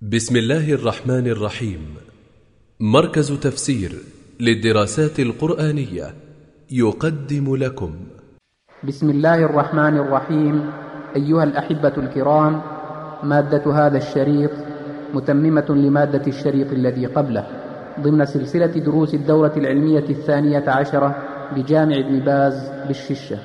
بسم الله الرحمن الرحيم. مركز تفسير للدراسات القرآنية يقدم لكم بسم الله الرحمن الرحيم. أيها الأحبة الكرام، مادة هذا الشريط متممة لمادة الشريط الذي قبله ضمن سلسلة دروس الدورة العلمية 12 بجامع ابن باز بالششة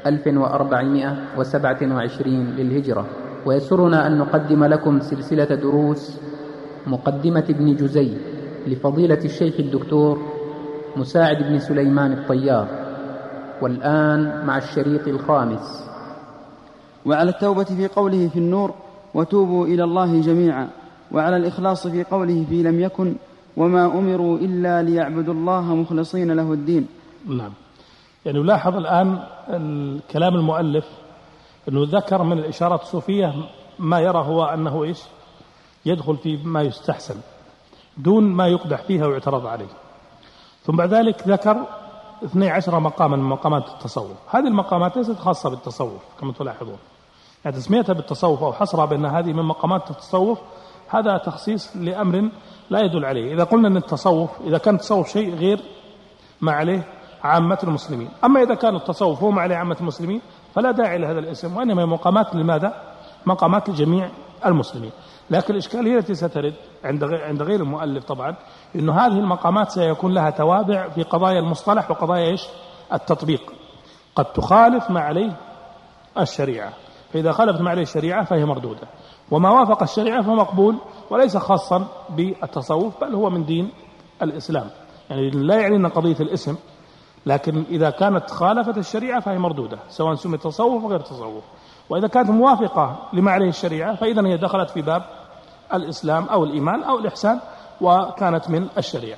1427 للهجرة. ويسرنا أن نقدم لكم سلسلة دروس مقدمة ابن جزي لفضيلة الشيخ الدكتور مساعد بن سليمان الطيار. والآن مع الشريط الخامس. وعلى التوبة في قوله في النور وتوبوا إلى الله جميعا، وعلى الإخلاص في قوله في لم يكن وما أمروا إلا ليعبدوا الله مخلصين له الدين. نعم، يعني نلاحظ الآن الكلام المؤلف أنه ذكر من الإشارات الصوفية ما يرى هو أنه إيش يدخل في ما يستحسن دون ما يقدح فيها ويعترض عليه. ثم بعد ذلك ذكر 12 مقاما من مقامات التصوف. هذه المقامات ليست خاصة بالتصوف كما تلاحظون، يعني تسميتها بالتصوف أو حصرها بأن هذه من مقامات التصوف هذا تخصيص لأمر لا يدل عليه. إذا قلنا أن التصوف إذا كان التصوف شيء غير ما عليه عامة المسلمين، أما إذا كان التصوف هو ما عليه عامة المسلمين فلا داعي لهذا الاسم، وإنما مقامات لماذا؟ مقامات لجميع المسلمين. لكن الإشكالية التي سترد عند غير المؤلف طبعا إنه هذه المقامات سيكون لها توابع في قضايا المصطلح وقضايا إيش؟ التطبيق. قد تخالف ما عليه الشريعة، فإذا خالفت ما عليه الشريعة فهي مردودة، وما وافق الشريعة فهو مقبول وليس خاصا بالتصوف بل هو من دين الإسلام. يعني لا يعنينا قضية الاسم، لكن إذا كانت خالفت الشريعة فهي مردودة سواء سمي تصوف وغير تصوف. وإذا كانت موافقة لما عليه الشريعة فإذا هي دخلت في باب الإسلام أو الإيمان أو الإحسان وكانت من الشريعة.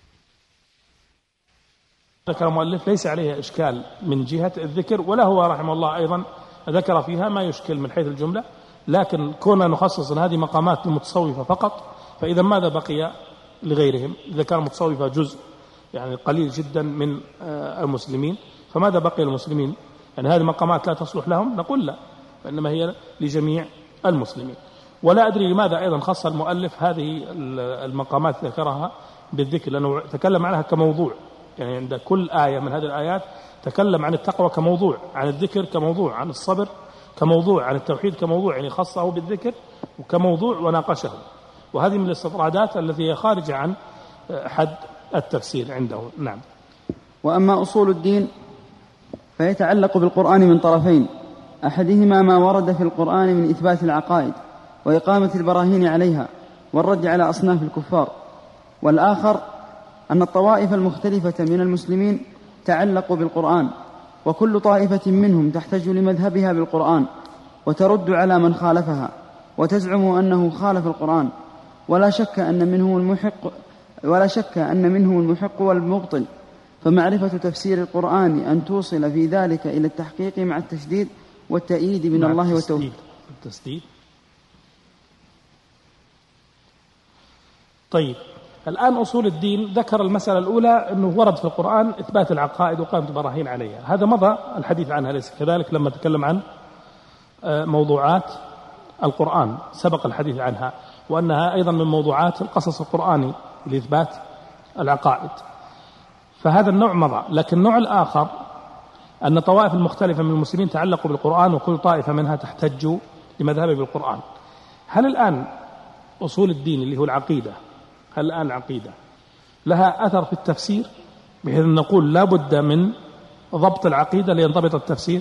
ذكر المؤلف ليس عليه إشكال من جهة الذكر، ولا هو رحمه الله أيضا ذكر فيها ما يشكل من حيث الجملة، لكن كنا نخصص هذه مقامات المتصوفة فقط، فإذا ماذا بقي لغيرهم؟ إذا كان متصوفة جزء يعني قليل جدا من المسلمين، فماذا بقي المسلمين؟ يعني هذه المقامات لا تصلح لهم؟ نقول لا، وإنما هي لجميع المسلمين. ولا أدري لماذا أيضا خص المؤلف هذه المقامات ذكرها بالذكر، لأنه تكلم عنها كموضوع، يعني عند كل آية من هذه الآيات تكلم عن التقوى كموضوع، عن الذكر كموضوع، عن الصبر كموضوع، عن التوحيد كموضوع، يعني خصه بالذكر وكموضوع وناقشه. وهذه من الاستطرادات التي هي خارجة عن حد التفسير عنده. نعم. وأما أصول الدين فيتعلق بالقرآن من طرفين: أحدهما ما ورد في القرآن من إثبات العقائد وإقامة البراهين عليها والرد على أصناف الكفار، والآخر أن الطوائف المختلفة من المسلمين تعلقوا بالقرآن، وكل طائفة منهم تحتج لمذهبها بالقرآن وترد على من خالفها وتزعم أنه خالف القرآن، ولا شك أن منه المحق والمبطل. فمعرفة تفسير القرآن أن توصل في ذلك إلى التحقيق مع التشديد والتأييد من الله والتوفيق. التسديد. طيب، الآن أصول الدين ذكر المسألة الأولى أنه ورد في القرآن إثبات العقائد وقامة البراهين عليها، هذا مضى الحديث عنها ليس كذلك؟ لما تكلم عن موضوعات القرآن سبق الحديث عنها، وأنها أيضا من موضوعات القصص القرآني لإثبات العقائد، فهذا النوع مضى. لكن النوع الآخر أن طوائف المختلفة من المسلمين تعلقوا بالقرآن وكل طائفة منها تحتج لمذهبه بالقرآن. هل الآن أصول الدين اللي هو العقيدة، هل الآن العقيدة لها أثر في التفسير بحيث أن نقول لا بد من ضبط العقيدة لينضبط التفسير؟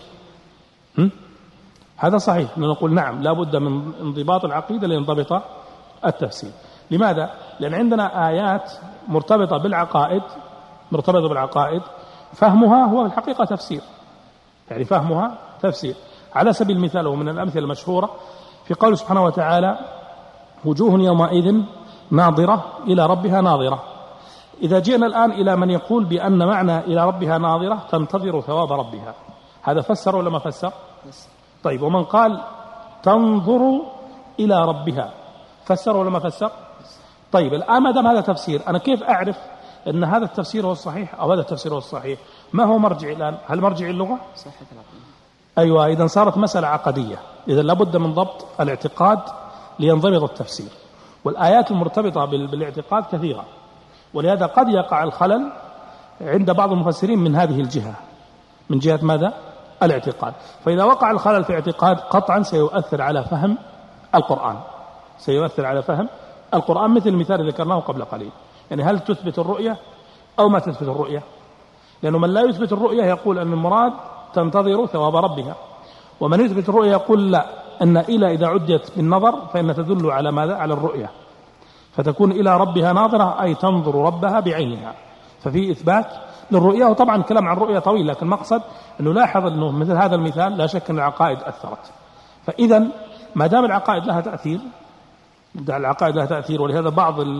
هذا صحيح، نقول نعم لا بد من انضباط العقيدة لينضبط التفسير. لماذا؟ لأن عندنا آيات مرتبطة بالعقائد فهمها هو في الحقيقة تفسير، يعني فهمها تفسير. على سبيل المثال ومن الأمثلة المشهورة في قول سبحانه وتعالى: وجوه يومئذ ناظرة إلى ربها ناظرة. إذا جئنا الآن إلى من يقول بأن معنى إلى ربها ناظرة تنتظر ثواب ربها، هذا فسر ولا ما فسر؟ طيب، ومن قال تنظر إلى ربها فسر ولا ما فسر؟ طيب، الآن ما دام هذا تفسير، أنا كيف أعرف أن هذا التفسير هو الصحيح أو هذا التفسير هو الصحيح؟ ما هو مرجع الآن؟ هل مرجع اللغة؟ أيوة، إذا صارت مسألة عقدية، إذا لابد من ضبط الاعتقاد لينضبط التفسير. والآيات المرتبطة بالاعتقاد كثيرة، ولهذا قد يقع الخلل عند بعض المفسرين من هذه الجهة، من جهة ماذا؟ الاعتقاد. فإذا وقع الخلل في اعتقاد قطعا سيؤثر على فهم القرآن، سيؤثر على فهم القرآن، مثل المثال اللي ذكرناه قبل قليل. يعني هل تثبت الرؤية أو ما تثبت الرؤية؟ لأنه من لا يثبت الرؤية يقول أن المراد تنتظر ثواب ربها، ومن يثبت الرؤية يقول لا، أن إلى إذا عدت بالنظر فإن تدل على ماذا؟ على الرؤية، فتكون إلى ربها ناظرة، أي تنظر ربها بعينها، ففي إثبات للرؤية. وطبعا الكلام عن الرؤية طويل، لكن المقصد أنه لاحظ أنه مثل هذا المثال لا شك أن العقائد أثرت. فإذا ما دام العقائد لها تأثير، العقائد لها تأثير، ولهذا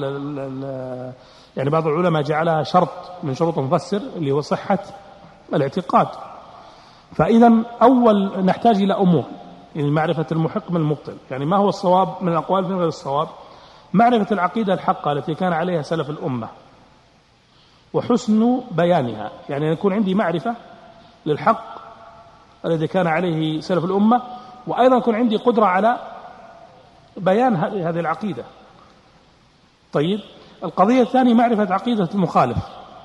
يعني بعض العلماء جعلها شرط من شروط المفسر اللي هو صحة الاعتقاد. فإذا أول نحتاج إلى أمور، يعني معرفة المحق من المبطل، يعني ما هو الصواب من الأقوال من غير الصواب، معرفة العقيدة الحقة التي كان عليها سلف الأمة وحسن بيانها، يعني يكون عندي معرفة للحق الذي كان عليه سلف الأمة، وأيضا يكون عندي قدرة على بيان هذه العقيدة. طيب، القضية الثانية معرفة عقيدة المخالف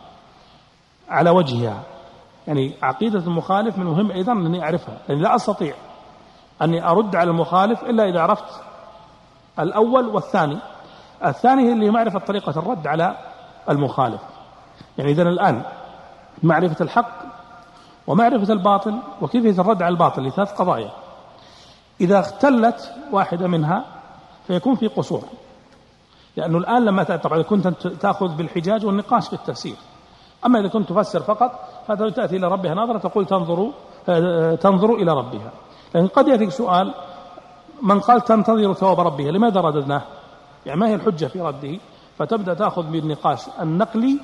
على وجهها، يعني عقيدة المخالف من المهم أيضا أني أعرفها، لأن لا أستطيع أني أرد على المخالف إلا إذا عرفت الأول والثاني. الثاني هي اللي معرفة طريقة الرد على المخالف. يعني إذن الآن معرفة الحق ومعرفة الباطل وكيفية الرد على الباطل لثلاث قضايا، إذا اختلت واحدة منها فيكون في قصور. لأنه الآن لما طبعا كنت تأخذ بالحجاج والنقاش في التفسير، أما إذا كنت تفسر فقط فهذا تأتي إلى ربها نظرة، تقول تنظر إلى ربها. لأن قد يأتيك سؤال، من قال تنتظر ثواب ربها لماذا رددناه؟ يعني ما هي الحجة في رده؟ فتبدأ تأخذ بالنقاش النقلي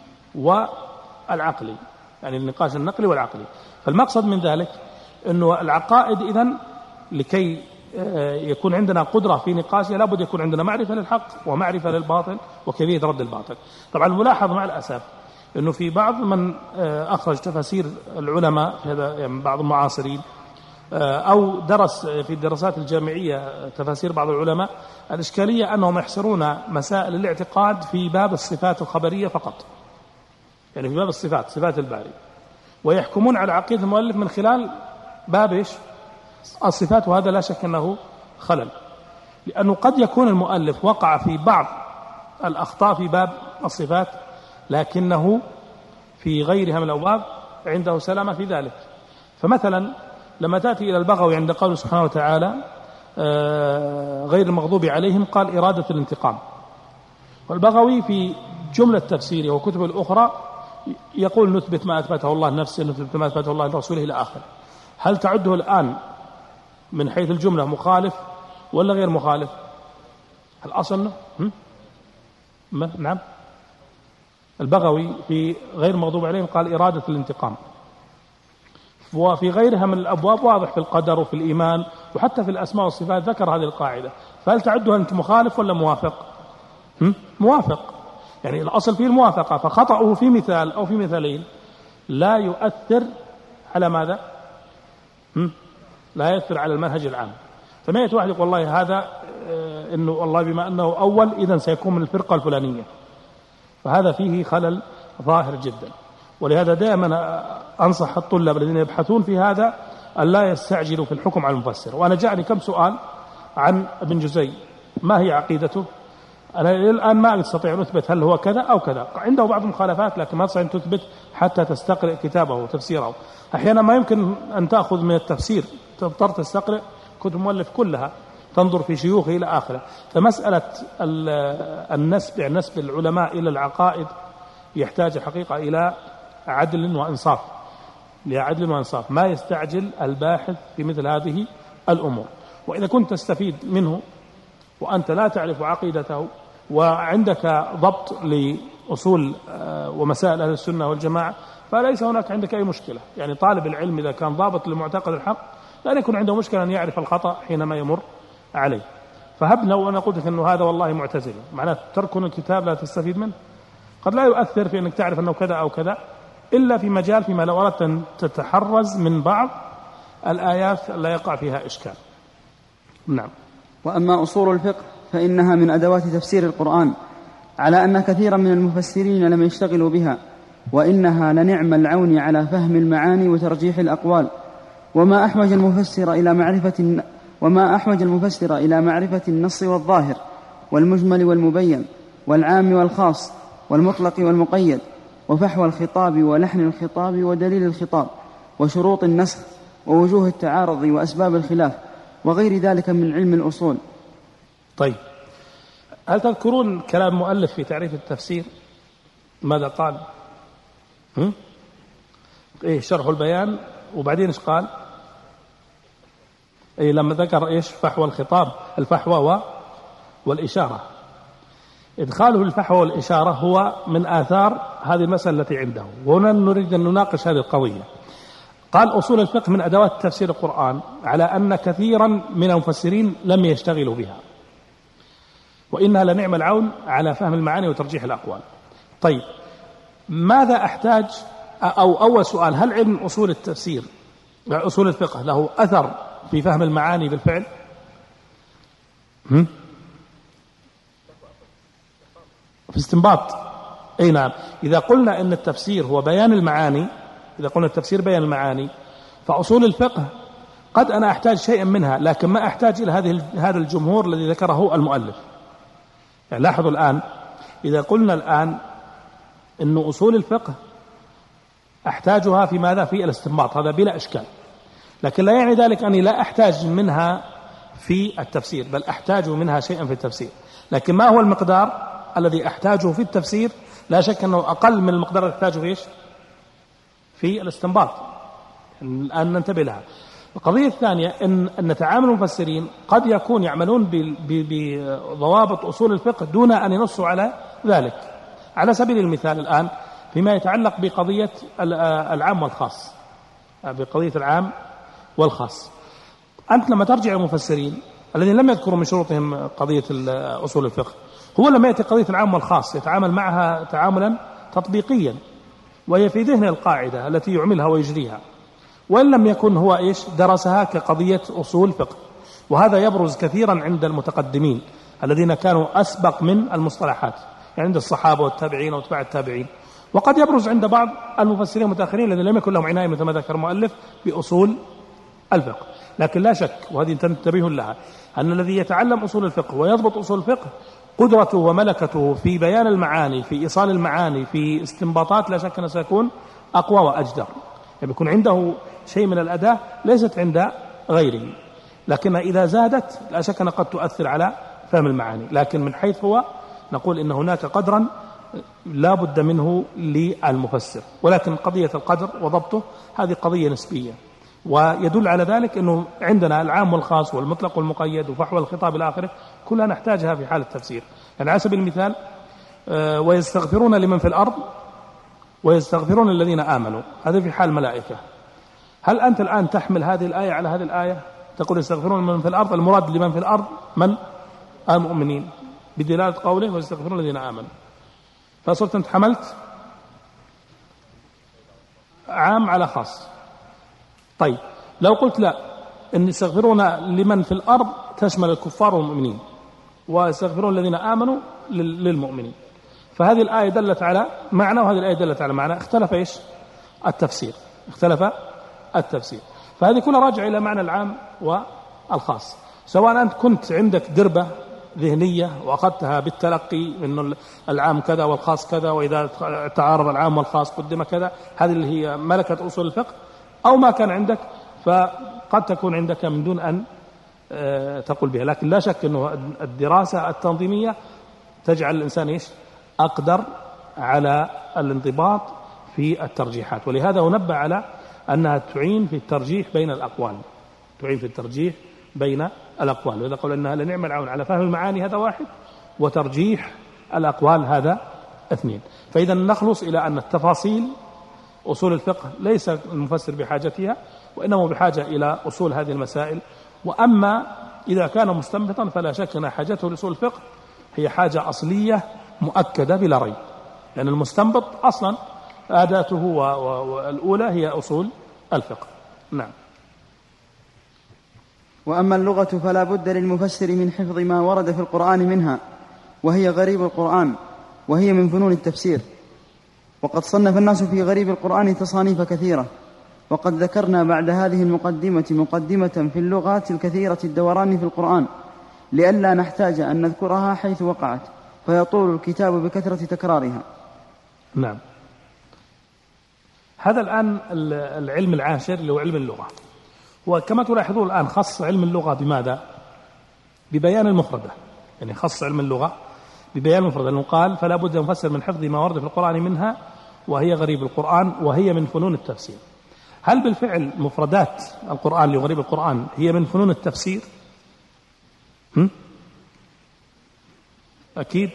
والعقلي، يعني النقاش النقلي والعقلي. فالمقصد من ذلك أنه العقائد إذن لكي يكون عندنا قدرة في نقاشها لابد يكون عندنا معرفة للحق ومعرفة للباطل وكيفية رد الباطل. طبعا الملاحظ مع الأسف أنه في بعض من أخرج تفاسير العلماء في هذا، يعني بعض المعاصرين، أو درس في الدراسات الجامعية تفاسير بعض العلماء، الإشكالية أنهم يحصرون مسائل الاعتقاد في باب الصفات الخبرية فقط، يعني في باب الصفات، صفات الباري، ويحكمون على عقيدة المؤلف من خلال باب إيش؟ الصفات. وهذا لا شك أنه خلل، لأنه قد يكون المؤلف وقع في بعض الأخطاء في باب الصفات، لكنه في غيرها من الأبواب عنده سلامة في ذلك. فمثلا لما تأتي إلى البغوي عند قوله سبحانه وتعالى غير المغضوب عليهم، قال إرادة الانتقام. والبغوي في جملة تفسيره وكتب الأخرى يقول نثبت ما أثبته الله لنفسه، نثبت ما أثبته الله لرسوله إلى آخر. هل تعده الآن من حيث الجملة مخالف ولا غير مخالف؟ الأصل نعم. البغوي في غير المغضوب عليهم قال إرادة الانتقام، وفي غيرها من الأبواب واضح في القدر وفي الإيمان وحتى في الأسماء والصفات ذكر هذه القاعدة. فهل تعده أنت مخالف ولا موافق؟ موافق، يعني الأصل فيه الموافقة، فخطأه في مثال أو في مثالين لا يؤثر على ماذا؟ لا يؤثر على المنهج العام. فما يأتي واحد يقول والله هذا إنه والله بما أنه أول إذن سيكون من الفرقة الفلانية، فهذا فيه خلل ظاهر جدا. ولهذا دائما أنصح الطلاب الذين يبحثون في هذا أن لا يستعجلوا في الحكم على المفسر. وأنا جاءني كم سؤال عن ابن جزي، ما هي عقيدته؟ أنا الآن ما أستطيع أن أثبت هل هو كذا أو كذا، عنده بعض المخالفات لكن ما تستطيع أن تثبت حتى تستقرئ كتابه وتفسيره. أحيانا ما يمكن أن تأخذ من التفسير، تضطر تستقرئ كتب المؤلف كلها، تنظر في شيوخه إلى آخره. فمسألة النسب، يعني نسب العلماء إلى العقائد، يحتاج حقيقة إلى عدل وإنصاف، لعدل وإنصاف، ما يستعجل الباحث في مثل هذه الأمور. وإذا كنت تستفيد منه وأنت لا تعرف عقيدته وعندك ضبط لأصول ومسائل أهل السنة والجماعة، فليس هناك عندك أي مشكلة. يعني طالب العلم إذا كان ضابط لمعتقد الحق لا يكون عنده مشكلة أن يعرف الخطأ حينما يمر عليه. فهب لو أنا قلت أنه هذا والله معتزل، معناه تركن الكتاب لا تستفيد منه، قد لا يؤثر في أنك تعرف أنه كذا أو كذا، إلا في مجال فيما لو أردت أن تتحرز من بعض الآيات لا يقع فيها إشكال. نعم. وأما أصول الفقه فإنها من أدوات تفسير القرآن، على أن كثيرا من المفسرين لم يشتغلوا بها، وإنها لنعم العون على فهم المعاني وترجيح الأقوال. وما أحوج المفسر إلى معرفة النص والظاهر والمجمل والمبين والعام والخاص والمطلق والمقيد، وفحوى الخطاب ولحن الخطاب ودليل الخطاب وشروط النسخ ووجوه التعارض وأسباب الخلاف وغير ذلك من علم الأصول. طيب، هل تذكرون كلام المؤلف في تعريف التفسير؟ ماذا قال؟ شرح البيان، وبعدين ايش قال؟ لما ذكر ايش؟ فحوى الخطاب، الفحوى والإشارة. إدخاله الفحوى والإشارة هو من آثار هذه المسألة التي عنده، وهنا نريد أن نناقش هذه القضية. قال أصول الفقه من أدوات تفسير القرآن، على أن كثيرا من المفسرين لم يشتغلوا بها، وإنها لنعم العون على فهم المعاني وترجيح الأقوال. طيب، ماذا أحتاج؟ أو أول سؤال، هل علم أصول التفسير أصول الفقه له أثر في فهم المعاني بالفعل؟ في استنباط. أي نعم. إذا قلنا أن التفسير هو بيان المعاني، إذا قلنا التفسير بيان المعاني، فأصول الفقه قد أنا أحتاج شيئا منها، لكن ما أحتاج إلى هذا الجمهور الذي ذكره المؤلف. يعني لاحظوا الآن، إذا قلنا الآن أن أصول الفقه أحتاجها في ماذا؟ في الاستنباط، هذا بلا إشكال، لكن لا يعني ذلك أني لا أحتاج منها في التفسير، بل أحتاج منها شيئا في التفسير. لكن ما هو المقدار الذي أحتاجه في التفسير؟ لا شك أنه أقل من المقدار الذي أحتاجه فيه في الاستنباط. الآن ننتبه لها. القضية الثانية أن تعامل المفسرين قد يكون يعملون بضوابط أصول الفقه دون أن ينصوا على ذلك. على سبيل المثال الآن فيما يتعلق بقضية العام والخاص، بقضية العام والخاص، أنت لما ترجع المفسرين الذين لم يذكروا من شروطهم قضية أصول الفقه، هو لما يأتي قضية العام والخاص يتعامل معها تعاملا تطبيقيا، وهي في ذهن القاعدة التي يعملها ويجريها، وإن لم يكن هو درسها كقضية أصول فقه. وهذا يبرز كثيرا عند المتقدمين الذين كانوا أسبق من المصطلحات، يعني عند الصحابة والتابعين واتباع التابعين، وقد يبرز عند بعض المفسرين المتأخرين الذين لم يكن لهم عناية مثل ما ذكر المؤلف بأصول الفقه. لكن لا شك، وهذه تنتبهون لها، أن الذي يتعلم أصول الفقه ويضبط أصول الفقه قدرته وملكته في بيان المعاني، في إيصال المعاني، في استنباطات، لا شك أنه سيكون أقوى وأجدر، يعني يكون عنده شيء من الأداة ليست عند غيره. لكن إذا زادت لا شك أنها قد تؤثر على فهم المعاني، لكن من حيث هو نقول إن هناك قدرا لا بد منه للمفسر، ولكن قضية القدر وضبطه هذه قضية نسبية. ويدل على ذلك أنه عندنا العام والخاص والمطلق والمقيد وفحوى الخطاب إلى آخره كلها نحتاجها في حال التفسير. يعني على سبيل المثال ويستغفرون لمن في الأرض ويستغفرون الذين آمنوا، هذا في حال الملائكة. هل أنت الآن تحمل هذه الآية على هذه الآية؟ تقول يستغفرون لمن في الأرض، المراد لمن في الأرض من؟ المؤمنين، بدلالة قوله ويستغفرون الذين آمنوا، فصرت أنت حملت عام على خاص. طيب لو قلت لا، إن يستغفرون لمن في الأرض تشمل الكفار والمؤمنين، ويستغفرون الذين آمنوا للمؤمنين، فهذه الآية دلت على معنى وهذه الآية دلت على معنى، اختلف التفسير، اختلف التفسير. فهذه كلها راجعة إلى معنى العام والخاص. سواء أنت كنت عندك دربة ذهنية وأخذتها بالتلقي من العام كذا والخاص كذا، وإذا تعارض العام والخاص قدم كذا، هذه اللي هي ملكة أصول الفقه، أو ما كان عندك فقد تكون عندك من دون أن تقول بها. لكن لا شك أنه الدراسة التنظيمية تجعل الإنسان أقدر على الانضباط في الترجيحات، ولهذا ننبه على أنها تعين في الترجيح بين الأقوال، تعين في الترجيح بين الأقوال. وإذا قال أنها لنعم العون على فهم المعاني هذا واحد، وترجيح الأقوال هذا اثنين. فإذا نخلص إلى أن التفاصيل أصول الفقه ليس المفسر بحاجتها، وإنما بحاجة إلى أصول هذه المسائل. وأما إذا كان مستنبطا فلا شك أن حاجته لأصول الفقه هي حاجة أصلية مؤكدة بلا ريب، لأن المستنبط أصلا أداته والأولى هي أصول الفقه. نعم. وأما اللغة فلا بد للمفسر من حفظ ما ورد في القرآن منها، وهي غريب القرآن، وهي من فنون التفسير. وقد صنف الناس في غريب القرآن تصانيف كثيرة، وقد ذكرنا بعد هذه المقدمة مقدمة في اللغات الكثيرة الدوران في القرآن، لئلا نحتاج أن نذكرها حيث وقعت، فيطول الكتاب بكثرة تكرارها. نعم. هذا الآن العلم العاشر اللي هو علم اللغة، وكما تلاحظون الآن خص علم اللغة بماذا؟ ببيان المفردة، يعني خص علم اللغة ببيان المفردة، لأنه قال فلا بد مفسر من حفظ ما ورد في القرآن منها وهي غريب القرآن وهي من فنون التفسير. هل بالفعل مفردات القرآن لغريب القرآن هي من فنون التفسير؟ أكيد،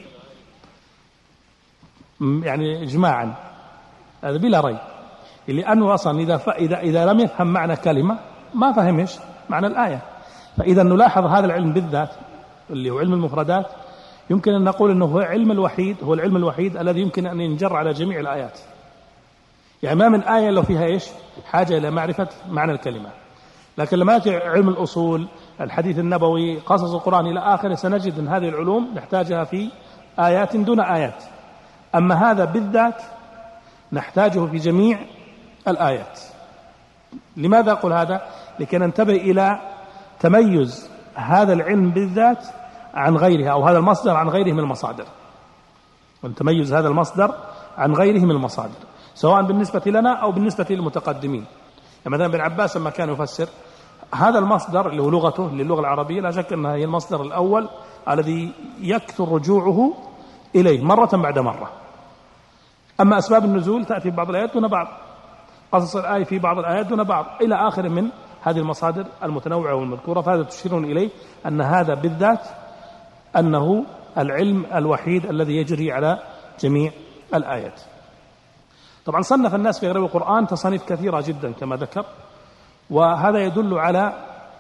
يعني إجماعا هذا بلا ريب، لأنه أصلا إذا لم يفهم معنى كلمة ما فهمش معنى الآية. فإذا نلاحظ هذا العلم بالذات اللي هو علم المفردات، يمكن أن نقول أنه هو العلم الوحيد الذي يمكن أن ينجر على جميع الآيات. يعني ما من آية لو فيها حاجة إلى معرفة معنى الكلمة. لكن لما يأتي علم الأصول، الحديث النبوي، قصص القرآن إلى آخره، سنجد أن هذه العلوم نحتاجها في آيات دون آيات. أما هذا بالذات نحتاجه في جميع الآيات. لماذا أقول هذا؟ لكي ننتبه إلى تميز هذا العلم بالذات عن غيرها، أو هذا المصدر عن غيره من المصادر، ونتميز هذا المصدر عن غيره من المصادر، سواء بالنسبة لنا أو بالنسبة للمتقدمين. يعني مثلا ابن عباس لما كان يفسر هذا المصدر اللي هو لغته للغة العربية، لا شك أنه هي المصدر الأول الذي يكثر رجوعه إليه مرة بعد مرة. أما أسباب النزول تأتي في بعض الآيات دون بعض، قصص الآية في بعض الآيات دون بعض، إلى آخر من هذه المصادر المتنوعة والمذكورة. فهذا تشيرون إليه أن هذا بالذات أنه العلم الوحيد الذي يجري على جميع الآيات. طبعا صنف الناس في غريب القرآن تصانيف كثيرة جدا كما ذكر، وهذا يدل على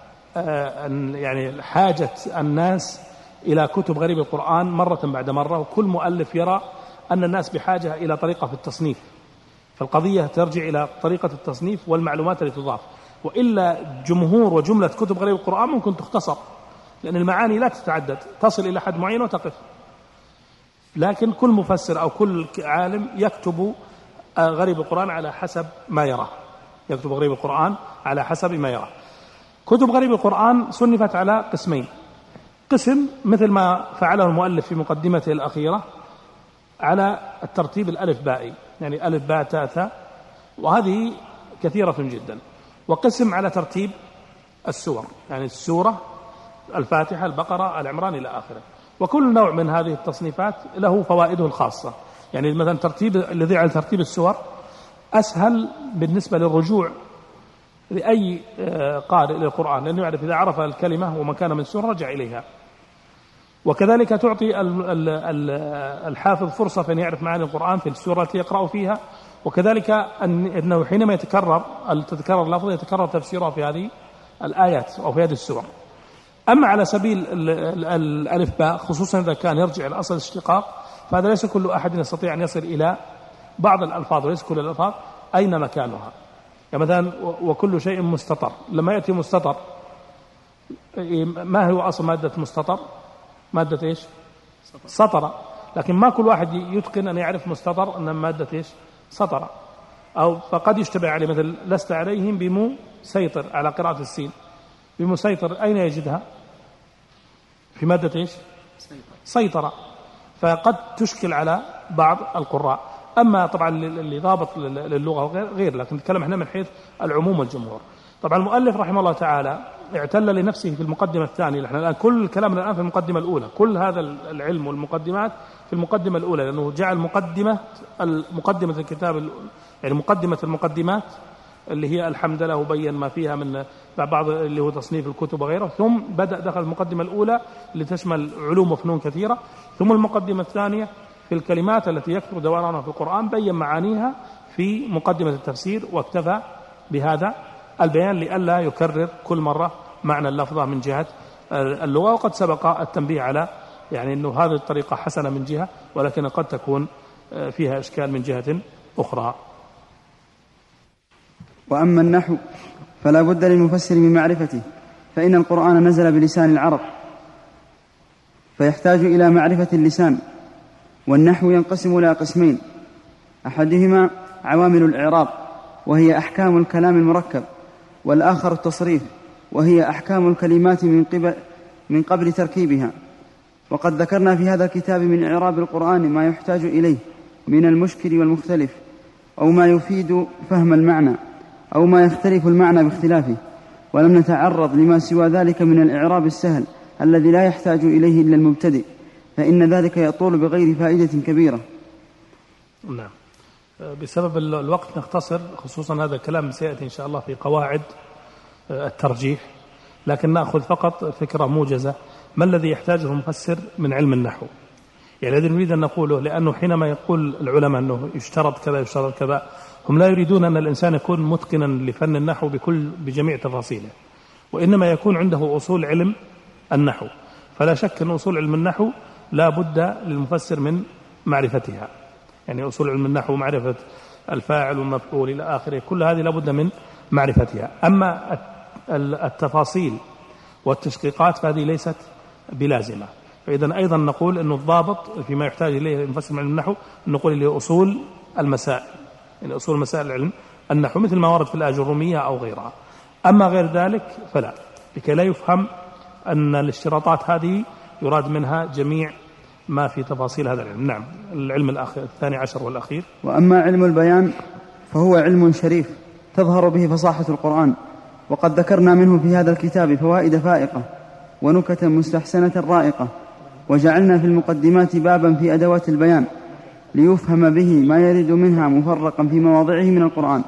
يعني حاجة الناس إلى كتب غريب القرآن مرة بعد مرة، وكل مؤلف يرى أن الناس بحاجة إلى طريقة في التصنيف، فالقضية ترجع إلى طريقة التصنيف والمعلومات التي تضاف، وإلا جمهور وجملة كتب غريب القرآن ممكن تختصر، لأن المعاني لا تتعدد، تصل إلى حد معين وتقف. لكن كل مفسر أو كل عالم يكتب غريب القرآن على حسب ما يراه، يكتب غريب القرآن على حسب ما يراه. كتب غريب القرآن صنفت على قسمين: قسم مثل ما فعله المؤلف في مقدمته الأخيرة على الترتيب الألف بائي، يعني ألف باء تاء ثاء، وهذه كثيرة جدا. وقسم على ترتيب السور، يعني السورة، الفاتحة، البقرة، العمران إلى آخره. وكل نوع من هذه التصنيفات له فوائده الخاصة. يعني مثلا ترتيب الذي على ترتيب السور أسهل بالنسبة للرجوع لأي قارئ للقرآن، لأنه يعرف إذا عرف الكلمة ومكان من سورة رجع إليها. وكذلك تعطي الحافظ فرصة في أن يعرف معاني القرآن في السورة التي يقرأ فيها، وكذلك أنه حينما تتكرر اللفظ يتكرر تفسيره في هذه الآيات أو في هذه السور. أما على سبيل الألف باء، خصوصا إذا كان يرجع إلى أصل الاشتقاق، فهذا ليس كل أحد يستطيع أن يصل إلى بعض الألفاظ، وليس كل الألفاظ أين مكانها. يعني مثلا وكل شيء مستطر، لما يأتي مستطر، ما هو أصل مادة مستطر؟ مادة إيش؟ سطر. لكن ما كل واحد يتقن أن يعرف مستطر أن مادة إيش؟ سطر. أو فقد يشتبه عليه مثل لست عليهم بمسيطر على قراءة السين، بمسيطر أين يجدها؟ في مادة إيش؟ سيطرة. فقد تشكل على بعض القراء. أما طبعا اللي ضابط للغة غير، لكن نتكلم احنا من حيث العموم والجمهور. طبعا المؤلف رحمه الله تعالى اعتل لنفسه في المقدمة الثانية. احنا الآن كل كلامنا الآن في المقدمة الأولى، كل هذا العلم والمقدمات في المقدمة الأولى، لأنه جعل مقدمة الكتاب، يعني مقدمة المقدمات اللي هي الحمد لله، وبين ما فيها من بعض اللي هو تصنيف الكتب وغيره، ثم بدأ دخل المقدمة الأولى اللي تشمل علوم وفنون كثيرة، ثم المقدمة الثانية في الكلمات التي يكثر دورانها في القرآن، بين معانيها في مقدمة التفسير، واكتفى بهذا البيان لئلا يكرر كل مرة معنى اللفظة من جهة اللغة. وقد سبق التنبيه على يعني أنه هذه الطريقة حسنة من جهة، ولكن قد تكون فيها إشكال من جهة أخرى. وأما النحو فلا بد للمفسر من معرفته، فإن القرآن نزل بلسان العرب فيحتاج إلى معرفة اللسان. والنحو ينقسم إلى قسمين: أحدهما عوامل الإعراب وهي أحكام الكلام المركب، والآخر التصريف وهي أحكام الكلمات من قبل تركيبها. وقد ذكرنا في هذا الكتاب من إعراب القرآن ما يحتاج إليه من المشكل والمختلف، أو ما يفيد فهم المعنى، أو ما يختلف المعنى باختلافه، ولم نتعرض لما سوى ذلك من الإعراب السهل الذي لا يحتاج إليه إلا المبتدئ، فإن ذلك يطول بغير فائدة كبيرة. نعم. بسبب الوقت نختصر، خصوصا هذا الكلام سيأتي إن شاء الله في قواعد الترجيح، لكن نأخذ فقط فكرة موجزة. ما الذي يحتاجه المفسر من علم النحو؟ يعني الذي نريد أن نقوله، لأنه حينما يقول العلماء أنه يشترط كذا يشترط كذا، هم لا يريدون أن الإنسان يكون متقنا لفن النحو بجميع تفاصيله، وإنما يكون عنده أصول علم النحو. فلا شك أن أصول علم النحو لا بد للمفسر من معرفتها، يعني أصول علم النحو معرفة الفاعل والمفعول إلى آخره، كل هذه لا بد من معرفتها. أما التفاصيل والتشقيقات فهذه ليست بلازمة. فإذا أيضا نقول أن الضابط فيما يحتاج إليه المفسر من علم النحو نقول له أصول المسائل، يعني أصول مسائل العلم النحو مثل ما ورد في الآجرومية أو غيرها. أما غير ذلك فلا، لكي لا يفهم أن الاشتراطات هذه يراد منها جميع ما في تفاصيل هذا العلم. نعم. العلم الثاني عشر والأخير: وأما علم البيان فهو علم شريف تظهر به فصاحة القرآن، وقد ذكرنا منه في هذا الكتاب فوائد فائقة ونكتا مستحسنة رائقة، وجعلنا في المقدمات بابا في أدوات البيان ليفهم به ما يرد منها مفرقا في مواضعه من القرآن.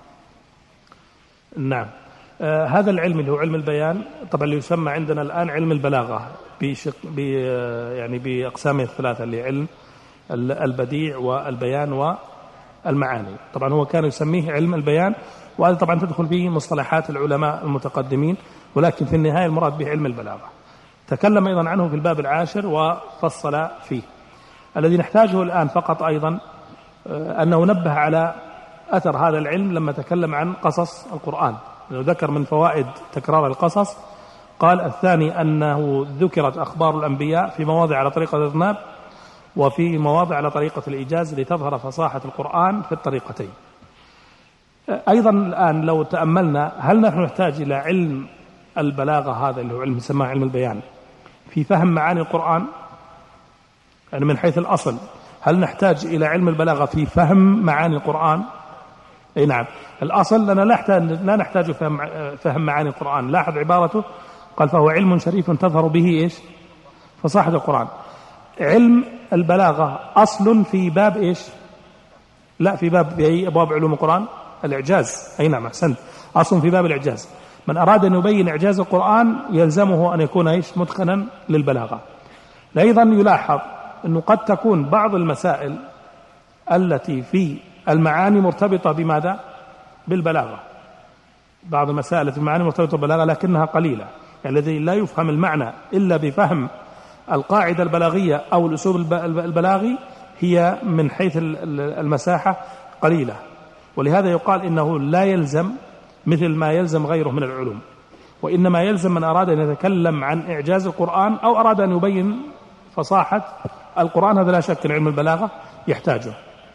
نعم. هذا العلم اللي هو علم البيان طبعا اللي يسمى عندنا الآن علم البلاغة يعني بأقسامه الثلاثة، اللي علم البديع والبيان والمعاني. طبعا هو كان يسميه علم البيان، وهذا طبعا تدخل فيه مصطلحات العلماء المتقدمين، ولكن في النهاية المراد به علم البلاغة. تكلم أيضا عنه في الباب العاشر وفصل فيه. الذي نحتاجه الآن فقط أيضا أنه نبه على أثر هذا العلم لما تكلم عن قصص القرآن. ذكر من فوائد تكرار القصص، قال: الثاني أنه ذكرت أخبار الأنبياء في مواضع على طريقة الإذناب وفي مواضع على طريقة الإيجاز لتظهر فصاحة القرآن في الطريقتين. أيضا الآن لو تأملنا، هل نحن نحتاج إلى علم البلاغة هذا اللي هو علم يسمى علم البيان في فهم معاني القرآن؟ يعني من حيث الأصل هل نحتاج إلى علم البلاغة في فهم معاني القرآن؟ أي نعم. الأصل لنا لا نحتاج فهم معاني القرآن. لاحظ عبارته، قال: فهو علم شريف تظهر به إيش؟ فصاحة القرآن. علم البلاغة أصل في باب إيش؟ لا، في باب بأي أبواب علوم القرآن؟ الإعجاز. أي نعم، أحسنت، أصل في باب الإعجاز. من أراد أن يبين إعجاز القرآن يلزمه أن يكون إيش؟ متقنا للبلاغة. أيضا يلاحظ أنه قد تكون بعض المسائل التي في المعاني مرتبطة بماذا؟ بالبلاغة. بعض المسائل في المعاني مرتبطة بالبلاغة لكنها قليلة، يعني الذي لا يفهم المعنى إلا بفهم القاعدة البلاغية أو الأسلوب البلاغي هي من حيث المساحة قليلة، ولهذا يقال إنه لا يلزم مثل ما يلزم غيره من العلوم، وإنما يلزم من أراد أن يتكلم عن إعجاز القرآن أو أراد أن يبين فصاحة القرآن، هذا لا شك أن علم البلاغة يحتاجه.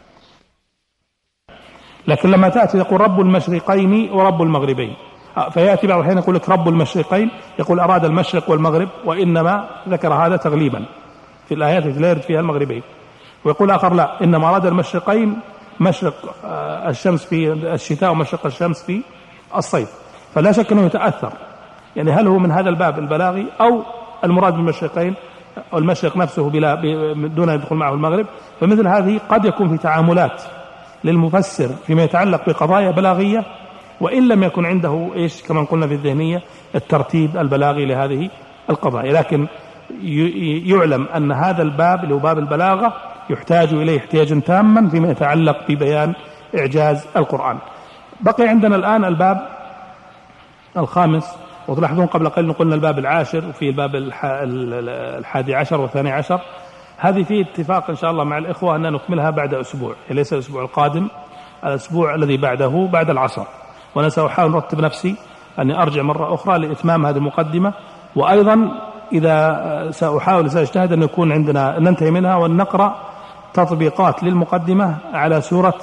لكن لما تأتي يقول رب المشرقين ورب المغربين، فيأتي بعض الحين يقول لك رب المشرقين، يقول أراد المشرق والمغرب، وإنما ذكر هذا تغليبا في الآيات التي لا يرد فيها المغربين. ويقول آخر لا، إنما أراد المشرقين، مشرق الشمس في الشتاء ومشرق الشمس في الصيف. فلا شك أنه يتأثر، يعني هل هو من هذا الباب البلاغي أو المراد بالمشرقين أو المشرق نفسه دون أن يدخل معه المغرب. فمثل هذه قد يكون في تعاملات للمفسر فيما يتعلق بقضايا بلاغية، وإن لم يكن عنده إيش كما قلنا في الذهنية الترتيب البلاغي لهذه القضايا. لكن يعلم أن هذا الباب اللي هو باب البلاغة يحتاج إليه احتياجا تاما فيما يتعلق ببيان إعجاز القرآن. بقي عندنا الآن الباب الخامس، وتلاحظون قبل قليل قلنا الباب العاشر وفي الباب 11 والثاني عشر. هذه فيه اتفاق إن شاء الله مع الإخوة أن نكملها بعد أسبوع، ليس الأسبوع القادم، الأسبوع الذي بعده بعد العصر. وأنا سأحاول أرتب نفسي أني أرجع مرة أخرى لإتمام هذه المقدمة. وأيضا إذا سأجتهد أن يكون عندنا ننتهي منها ونقرأ تطبيقات للمقدمة على سورة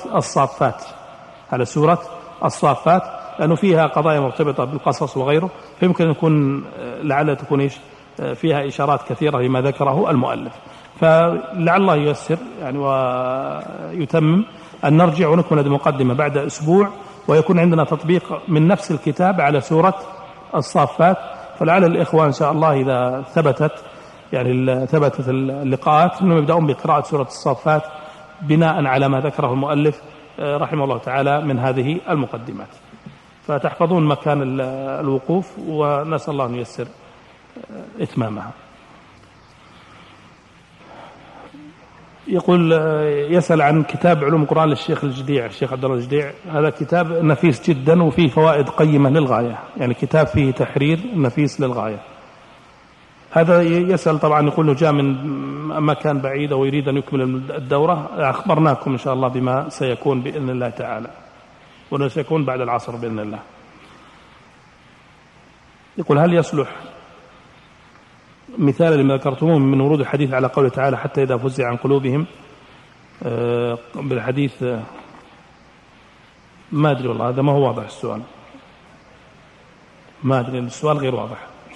الصافات، لأنه فيها قضايا مرتبطة بالقصص وغيره، فيمكن أن يكون لعل تكون فيها إشارات كثيرة لما ذكره المؤلف. فلعل الله ييسر يعني ويتمم أن نرجع ونكمل المقدمة بعد أسبوع، ويكون عندنا تطبيق من نفس الكتاب على سورة الصافات. فلعل الإخوة إن شاء الله إذا ثبتت اللقاءات أنهم يبدأون بقراءة سورة الصافات بناء على ما ذكره المؤلف رحمه الله تعالى من هذه المقدمات. فتحفظون مكان الوقوف، ونسأل الله أن ييسر إتمامها. يسأل عن كتاب علوم القرآن للشيخ الشيخ عبد الله الجديع. هذا كتاب نفيس جدا وفيه فوائد قيمة للغاية، يعني كتاب فيه تحرير نفيس للغاية. هذا يسأل طبعا يقول له جاء من مكان بعيد ويريد أن يكمل الدورة. أخبرناكم إن شاء الله بما سيكون بإذن الله تعالى، وأنه سيكون بعد العصر بإذن الله. يقول هل يصلح مثال لما ذكرتموه من ورود الحديث على قوله تعالى حتى إذا فزع عن قلوبهم بالحديث؟ ما أدري والله، هذا ما هو واضح السؤال، ما أدري، السؤال غير واضح.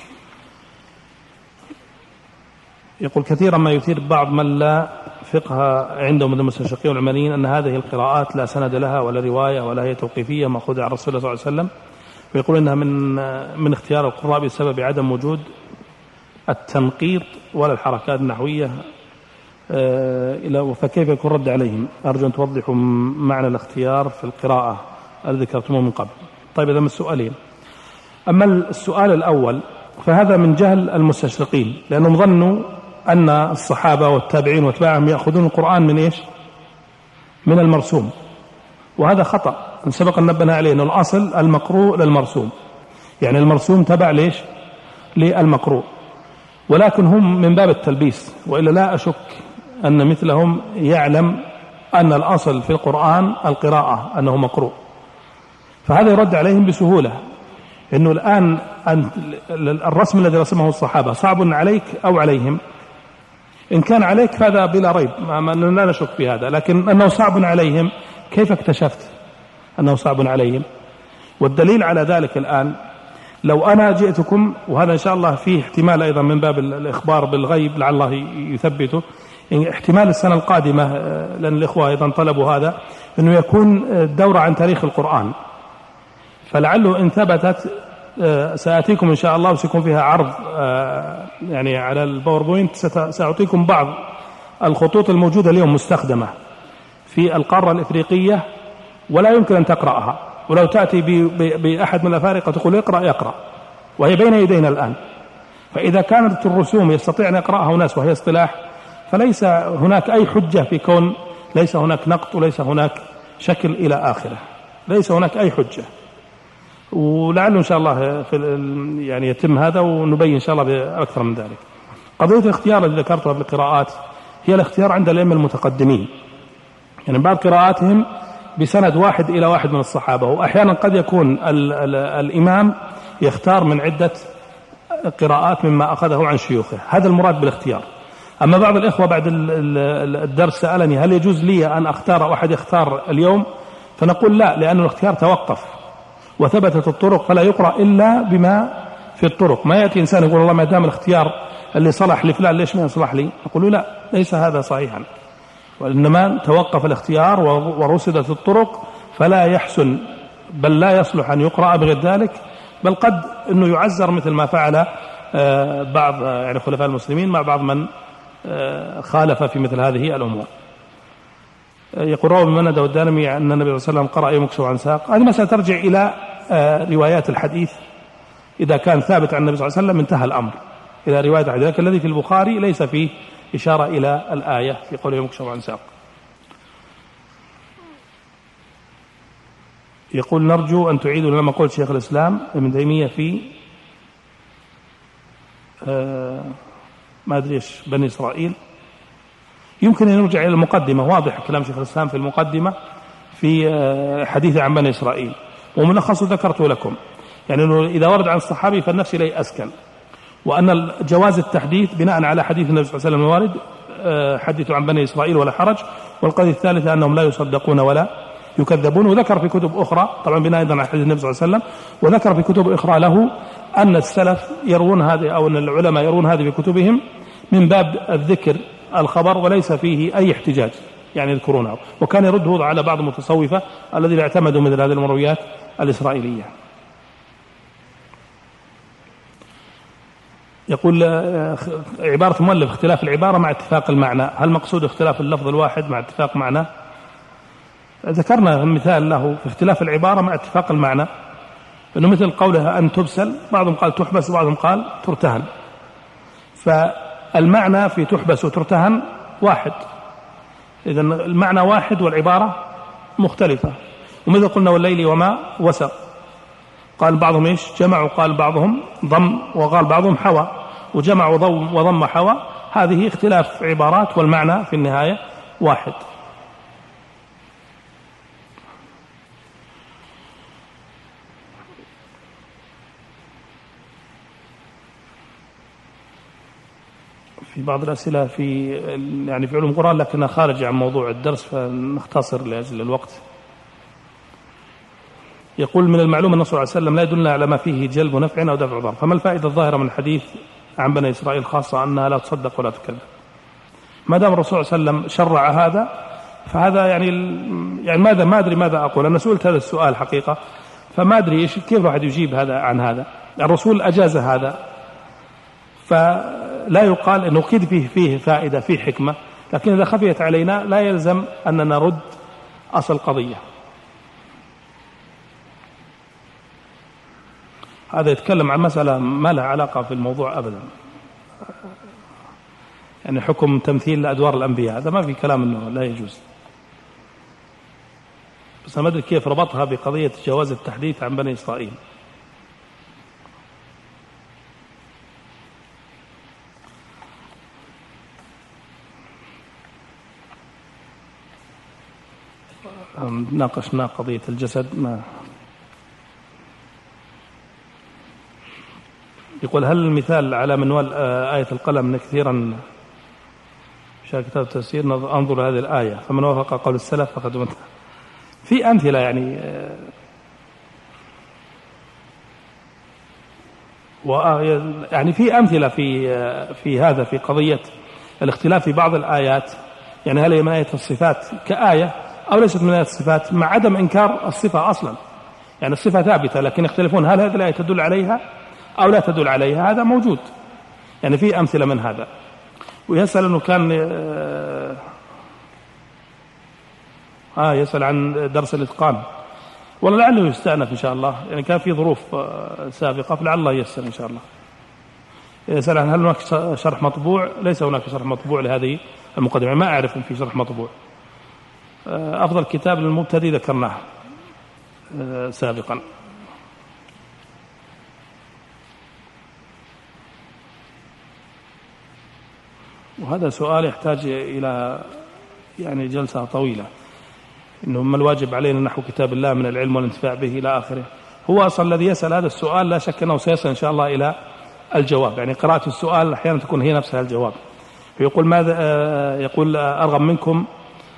يقول كثيرا ما يثير بعض من لا فقه عندهم من المستشرقين والعلمانيين أن هذه القراءات لا سند لها ولا رواية ولا هي توقيفية مأخوذة عن رسول الله صلى الله عليه وسلم، ويقول إنها من اختيار القراء بسبب عدم وجود التنقيط ولا الحركات النحوية. فكيف يكون رد عليهم؟ أرجو أن توضحوا معنى الاختيار في القراءة الذي ذكرتموه من قبل. طيب هذا من السؤالين. أما السؤال الأول فهذا من جهل المستشرقين، لأنهم ظنوا أن الصحابة والتابعين واتباعهم يأخذون القرآن من إيش؟ من المرسوم، وهذا خطأ. سبق أن نبهنا عليه أن الأصل المقروء للمرسوم، يعني المرسوم تبع ليش؟ للمقروء، ولكن هم من باب التلبيس، وإلا لا أشك أن مثلهم يعلم أن الأصل في القرآن القراءة أنه مقروء. فهذا يرد عليهم بسهولة، أنه الآن الرسم الذي رسمه الصحابة صعب عليك أو عليهم؟ إن كان عليك فهذا بلا ريب، لا نشك في هذا، لكن أنه صعب عليهم كيف اكتشفت أنه صعب عليهم؟ والدليل على ذلك الآن لو أنا جئتكم، وهذا إن شاء الله فيه احتمال أيضا من باب الإخبار بالغيب لعل الله يثبته، يعني احتمال السنة القادمة لأن الإخوة أيضا طلبوا هذا، أنه يكون دورة عن تاريخ القرآن، فلعله إن ثبتت سأتيكم إن شاء الله وسيكون فيها عرض يعني على الباوربوينت، سأعطيكم بعض الخطوط الموجودة اليوم مستخدمة في القارة الإفريقية ولا يمكن أن تقرأها، ولو تأتي بأحد من الأفارقة تقول يقرأ، وهي بين يدينا الآن. فإذا كانت الرسوم يستطيع أن يقرأها ناس وهي اصطلاح، فليس هناك أي حجة في كون ليس هناك نقط وليس هناك شكل إلى آخره، ليس هناك أي حجة. ولعله إن شاء الله يعني يتم هذا ونبين إن شاء الله بأكثر من ذلك. قضية الاختيار التي ذكرتها بالقراءات هي الاختيار عند الأئمة المتقدمين، يعني بعض قراءاتهم بسند واحد إلى واحد من الصحابة، وأحيانا قد يكون الإمام يختار من عدة قراءات مما أخذه عن شيوخه، هذا المراد بالاختيار. أما بعض الإخوة بعد الدرس سألني هل يجوز لي أن أختار أو أحد يختار اليوم، فنقول لا، لأن الاختيار توقف وثبتت الطرق فلا يقرأ إلا بما في الطرق. ما يأتي إنسان يقول الله ما دام الاختيار اللي صلح لفلان ليش ما يصلح لي؟ أقول لا، ليس هذا صحيحا، وإنما توقف الاختيار ورصدت الطرق فلا يحسن بل لا يصلح أن يقرأ بغير ذلك، بل قد أنه يعزر مثل ما فعل بعض يعني خلفاء المسلمين مع بعض من خالف في مثل هذه الأمور. يقول روى بمند والدارمي أن النبي صلى الله عليه وسلم قرأ يوم يكشف عن ساق. هذه مسألة ترجع إلى روايات الحديث، إذا كان ثابت عن النبي صلى الله عليه وسلم انتهى الأمر إلى رواية الحديث، لكن الذي في البخاري ليس فيه إشارة إلى الآية في قوله يوم يكشف عن ساق. يقول نرجو أن تعيدوا لما قول شيخ الإسلام ابن تيمية في ما أدري إيش بني إسرائيل. يمكن أن نرجع إلى المقدمة، واضح كلام شيخ الإسلام في المقدمة في حديث عن بني إسرائيل، وملخص ذكرته لكم. يعني أنه إذا ورد عن الصحابي فالنفس إليه أسكن، وأن جواز التحديث بناء على حديث النبي صلى الله عليه وسلم الوارد حدثوا عن بني إسرائيل ولا حرج. والقضية الثالثة أنهم لا يصدقون ولا يكذبون. وذكر في كتب أخرى طبعا بناء أيضا على حديث النبي صلى الله عليه وسلم، وذكر في كتب أخرى له أن السلف يروون هذه أو أن العلماء يروون هذه في كتبهم من باب الذكر الخبر وليس فيه أي احتجاج، يعني يذكرونه. وكان يرده على بعض المتصوفة الذين اعتمدوا مثل هذه المرويات الإسرائيلية. يقول عبارة مؤلف اختلاف العبارة مع اتفاق المعنى، هل مقصود اختلاف اللفظ الواحد مع اتفاق معنى؟ ذكرنا مثال له في اختلاف العبارة مع اتفاق المعنى، أنه مثل قولها أن تبسل، بعضهم قال تحبس وبعضهم قال ترتهن، فالمعنى في تحبس وترتهن واحد، إذا المعنى واحد والعبارة مختلفة. ومثل قلنا والليل وما وسق، قال بعضهم إيش جمع، وقال بعضهم ضم، وقال بعضهم حوى، وجمع وضم حوى، هذه اختلاف عبارات والمعنى في النهاية واحد. في بعض الأسئلة في علوم القرآن لكنها خارج عن موضوع الدرس فنختصر لأجل الوقت. يقول من المعلوم أن الرسول صلى الله عليه وسلم لا يدلنا على ما فيه جلب نفع أو دفع ضر، فما الفائدة الظاهرة من الحديث عن بني إسرائيل خاصة أنها لا تصدق ولا تكذب؟ ما دام الرسول صلى الله عليه وسلم شرع هذا فهذا يعني ما أدري ماذا أقول. أنا سئلت هذا السؤال حقيقة فما أدري كيف الواحد يجيب هذا عن هذا. الرسول أجاز هذا فلا يقال أنه كذب فيه فائدة فيه حكمة، لكن إذا خفيت علينا لا يلزم أن نرد أصل القضية. هذا يتكلم عن مسألة ما لها علاقة في الموضوع أبدا، يعني حكم تمثيل لأدوار الأنبياء هذا ما في كلام أنه لا يجوز، بس ما أدري كيف ربطها بقضية جواز التحديث عن بني إسرائيل. ناقشنا قضية الجسد ما يقول هل المثال على منوال آية القلم كثيرا شاء كتاب التفسير انظر هذه الآية فمن وافق قول السلف فقد منتهى. في أمثلة يعني في أمثلة في هذا في قضية الاختلاف في بعض الآيات، يعني هل هي من آية الصفات كآية أو ليست من آية الصفات مع عدم إنكار الصفة أصلا، يعني الصفة ثابتة لكن يختلفون هل هذه الآية تدل عليها أو لا تدل عليها، هذا موجود يعني في أمثلة من هذا. ويسأل أنه كان يسأل عن درس الإتقان، والله لعله يستأنف إن شاء الله، يعني كان في ظروف سابقة فلعل الله ييسر إن شاء الله. يسأل عن هل هناك شرح مطبوع؟ ليس هناك شرح مطبوع لهذه المقدمة، ما أعرف إن في شرح مطبوع. أفضل كتاب للمبتدئ ذكرناه سابقا. وهذا سؤال يحتاج إلى يعني جلسة طويلة، إنه ما الواجب علينا نحو كتاب الله من العلم والانتفاع به إلى آخره. هو أصلا الذي يسأل هذا السؤال لا شك أنه سيصل إن شاء الله إلى الجواب، يعني قراءة السؤال أحيانا تكون هي نفسها الجواب. يقول ماذا يقول أرغب منكم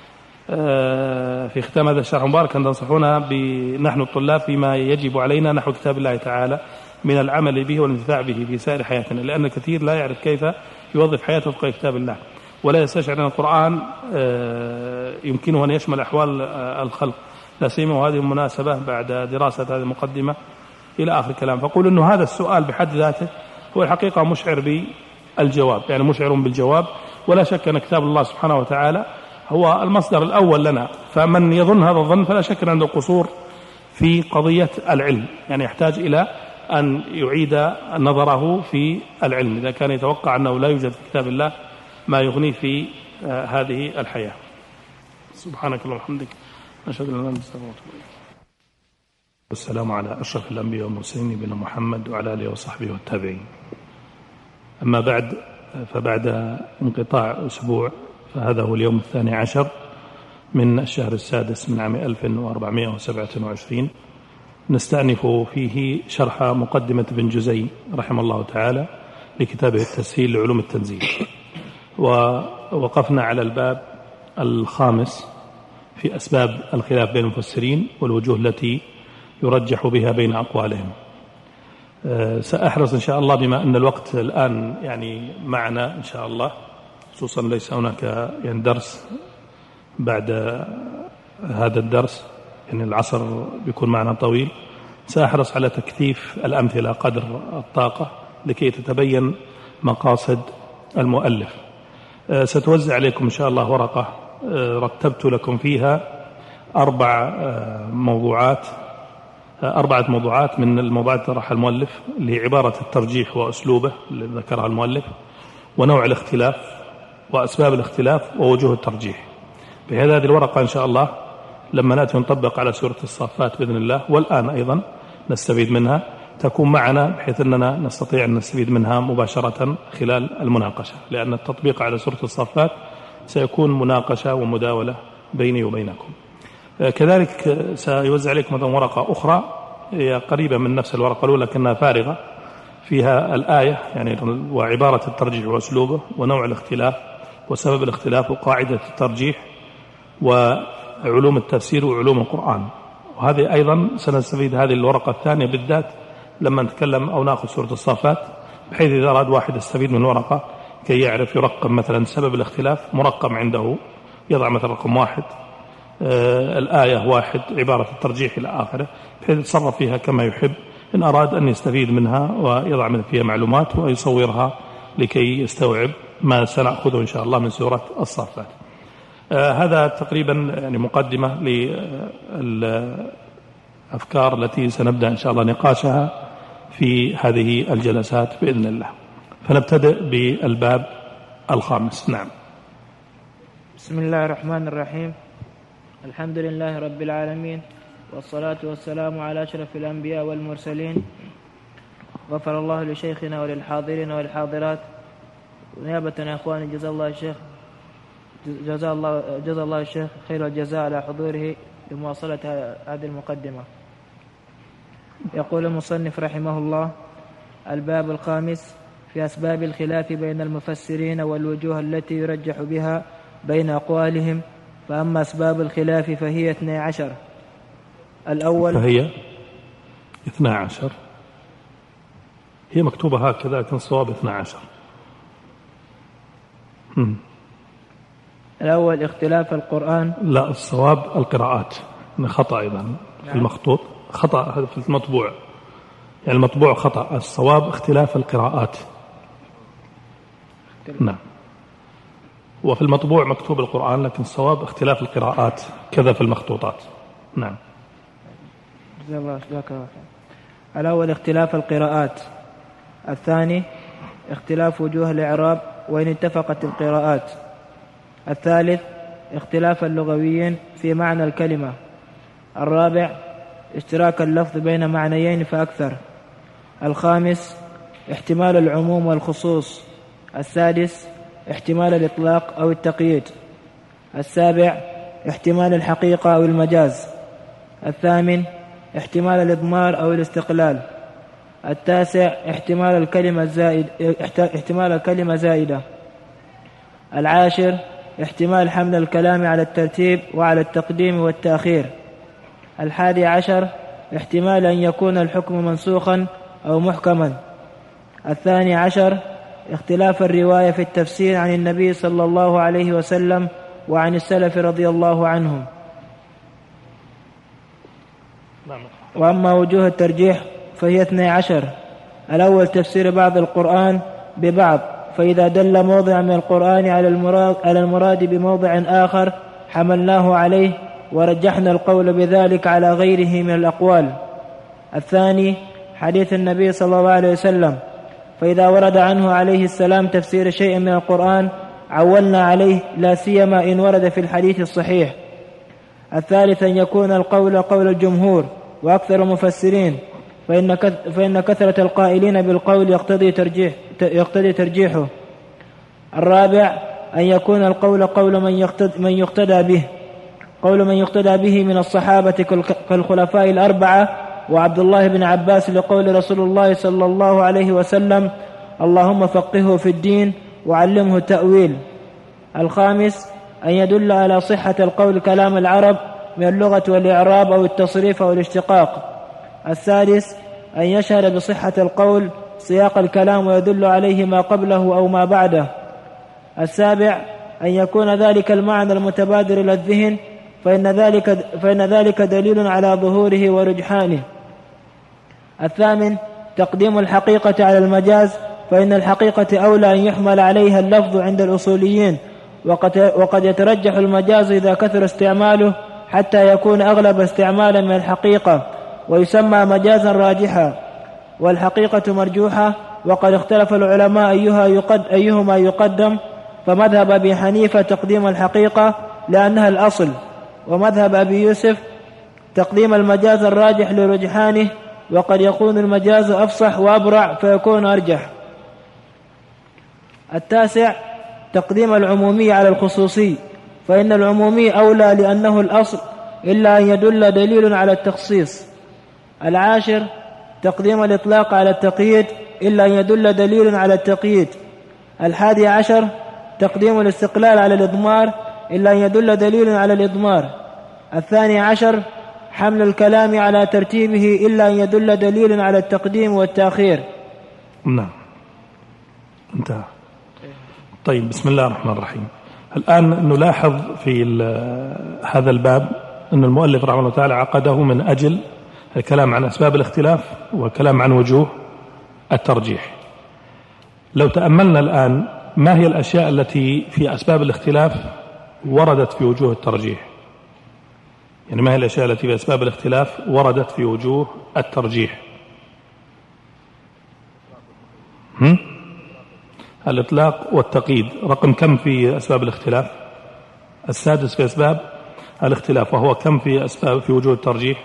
في ختام هذا الشرح المبارك أن تنصحونا نحن الطلاب فيما يجب علينا نحو كتاب الله تعالى من العمل به والانتفاع به في سائر حياتنا، لأن الكثير لا يعرف كيف يوظف حياته وفق كتاب الله، ولا يستشعر أن القرآن يمكنه أن يشمل أحوال الخلق، لا سيما وهذه المناسبة بعد دراسة هذه المقدمة إلى آخر الكلام. فقول أنه هذا السؤال بحد ذاته هو الحقيقة مشعر بالجواب، يعني مشعر بالجواب، ولا شك أن كتاب الله سبحانه وتعالى هو المصدر الأول لنا، فمن يظن هذا الظن فلا شك أن عنده قصور في قضية العلم، يعني يحتاج إلى أن يعيد نظره في العلم إذا كان يتوقع أنه لا يوجد في كتاب الله ما يغني في هذه الحياة. سبحانك اللهم وبحمدك أشهد أن لا إله إلا أنت أستغفرك وأتوب إليك. والسلام على أشرف الأنبياء والمرسلين نبينا محمد وعلى آله وصحبه والتابعين. أما بعد، فبعد انقطاع أسبوع فهذا هو اليوم 12 من الشهر السادس من عام 1427 نستأنف فيه شرح مقدمة ابن جزي رحمه الله تعالى لكتابه التسهيل لعلوم التنزيل، ووقفنا على الباب الخامس في أسباب الخلاف بين المفسرين والوجوه التي يرجح بها بين أقوالهم. سأحرص إن شاء الله بما أن الوقت الآن يعني معنا إن شاء الله، خصوصا ليس هناك يعني درس بعد هذا الدرس، يعني العصر بيكون معنا طويل. سأحرص على تكثيف الأمثلة قدر الطاقة لكي تتبين مقاصد المؤلف. ستوزع عليكم إن شاء الله ورقة رتبت لكم فيها أربعة موضوعات من الموضوعات اللي طرحها المؤلف، اللي هي عبارة الترجيح وأسلوبه اللي ذكرها المؤلف، ونوع الاختلاف، وأسباب الاختلاف، ووجوه الترجيح. بهذه الورقة إن شاء الله لما نأتي نطبق على سورة الصافات بإذن الله، والآن أيضا نستفيد منها، تكون معنا بحيث أننا نستطيع أن نستفيد منها مباشرة خلال المناقشة، لأن التطبيق على سورة الصافات سيكون مناقشة ومداولة بيني وبينكم. كذلك سيوزع عليكم مثلا ورقة أخرى هي قريبة من نفس الورقة الأولى لكنها فارغة، فيها الآية يعني وعبارة الترجيح وأسلوبه ونوع الاختلاف وسبب الاختلاف وقاعدة الترجيح وعلوم التفسير وعلوم القرآن. وهذه أيضا سنستفيد هذه الورقة الثانية بالذات لما نتكلم أو نأخذ سورة الصافات، بحيث إذا أراد واحد يستفيد من الورقة كي يعرف يرقم مثلا سبب الاختلاف مرقم عنده، يضع مثلا رقم 1، الآية 1، عبارة الترجيح إلى آخره، بحيث يتصرف فيها كما يحب إن أراد أن يستفيد منها ويضع فيها معلومات ويصورها لكي يستوعب ما سنأخذه إن شاء الله من سورة الصافات. هذا تقريبا يعني مقدمة للأفكار التي سنبدأ إن شاء الله نقاشها في هذه الجلسات بإذن الله. فنبتدئ بالباب الخامس. نعم. بسم الله الرحمن الرحيم. الحمد لله رب العالمين، والصلاة والسلام على أشرف الأنبياء والمرسلين. غفر الله لشيخنا وللحاضرين والحاضرات، ونيابة يا أخواني جزا الله الشيخ خير الجزاء على حضوره لمواصلة هذه المقدمة. يقول المصنف رحمه الله: الباب الخامس في أسباب الخلاف بين المفسرين والوجوه التي يرجح بها بين أقوالهم. فأما أسباب الخلاف فهي 12. الأول فهي 12، هي مكتوبة هكذا لكن الصواب 12. الأول اختلاف القرآن، لا الصواب القراءات، خطأ أيضا في المخطوط، خطأ في المطبوع، يعني المطبوع خطأ، الصواب اختلاف القراءات. نعم، وفي المطبوع مكتوب القرآن لكن الصواب اختلاف القراءات كذا في المخطوطات. نعم. الأول اختلاف القراءات. الثاني اختلاف وجوه الإعراب وإن اتفقت القراءات. الثالث اختلاف اللغويين في معنى الكلمة. الرابع اشتراك اللفظ بين معنيين فأكثر. الخامس احتمال العموم والخصوص. السادس احتمال الإطلاق أو التقييد. السابع احتمال الحقيقة أو المجاز. الثامن احتمال الإضمار أو الاستقلال. التاسع احتمال الكلمة زائدة. العاشر احتمال حمل الكلام على الترتيب وعلى التقديم والتأخير. 11 احتمال أن يكون الحكم منسوخا أو محكما. 12 اختلاف الرواية في التفسير عن النبي صلى الله عليه وسلم وعن السلف رضي الله عنهم. وأما وجوه الترجيح فهي 12. الأول تفسير بعض القرآن ببعض، فإذا دل موضع من القرآن على المراد بموضع آخر حملناه عليه ورجحنا القول بذلك على غيره من الأقوال. الثاني حديث النبي صلى الله عليه وسلم، فإذا ورد عنه عليه السلام تفسير شيء من القرآن عولنا عليه، لا سيما إن ورد في الحديث الصحيح. الثالث أن يكون القول قول الجمهور وأكثر المفسرين، فإن كثرة القائلين بالقول يقتضي ترجيحه. الرابع أن يكون القول قول من يقتدى به من الصحابة كالخلفاء الأربعة وعبد الله بن عباس لقول رسول الله صلى الله عليه وسلم: اللهم فقهه في الدين وعلمه التأويل. الخامس أن يدل على صحة القول كلام العرب من اللغة والإعراب أو التصريف أو الاشتقاق. السادس أن يشهد بصحة القول سياق الكلام ويدل عليه ما قبله أو ما بعده. السابع أن يكون ذلك المعنى المتبادر إلى الذهن فإن ذلك دليل على ظهوره ورجحانه. الثامن تقديم الحقيقة على المجاز، فإن الحقيقة أولى أن يحمل عليها اللفظ عند الأصوليين، وقد يترجح المجاز إذا كثر استعماله حتى يكون أغلب استعمالا من الحقيقة ويسمى مجازا راجحا، والحقيقة مرجوحة. وقد اختلف العلماء أيهما يقدم، فمذهب أبي حنيفة تقديم الحقيقة لأنها الأصل، ومذهب أبي يوسف تقديم المجاز الراجح لرجحانه، وقد يكون المجاز أفصح وأبرع فيكون أرجح. التاسع تقديم العمومي على الخصوصي، فإن العمومي أولى لأنه الأصل إلا أن يدل دليل على التخصيص. العاشر تقديم الإطلاق على التقييد إلا أن يدل دليل على التقييد. 11 تقديم الاستقلال على الإضمار إلا أن يدل دليل على الإضمار. 12 حمل الكلام على ترتيبه إلا أن يدل دليل على التقديم والتأخير. نعم، انتهى. طيب، بسم الله الرحمن الرحيم. الآن نلاحظ في هذا الباب أن المؤلف رحمه الله تعالى عقده من أجل الكلام عن أسباب الاختلاف والكلام عن وجوه الترجيح. لو تأملنا الآن ما هي الأشياء التي في أسباب الاختلاف وردت في وجوه الترجيح، يعني ما هي الأشياء التي في أسباب الاختلاف وردت في وجوه الترجيح؟ الإطلاق والتقييد. رقم كم في أسباب الاختلاف؟ السادس في أسباب الاختلاف، وهو كم في أسباب في وجوه الترجيح؟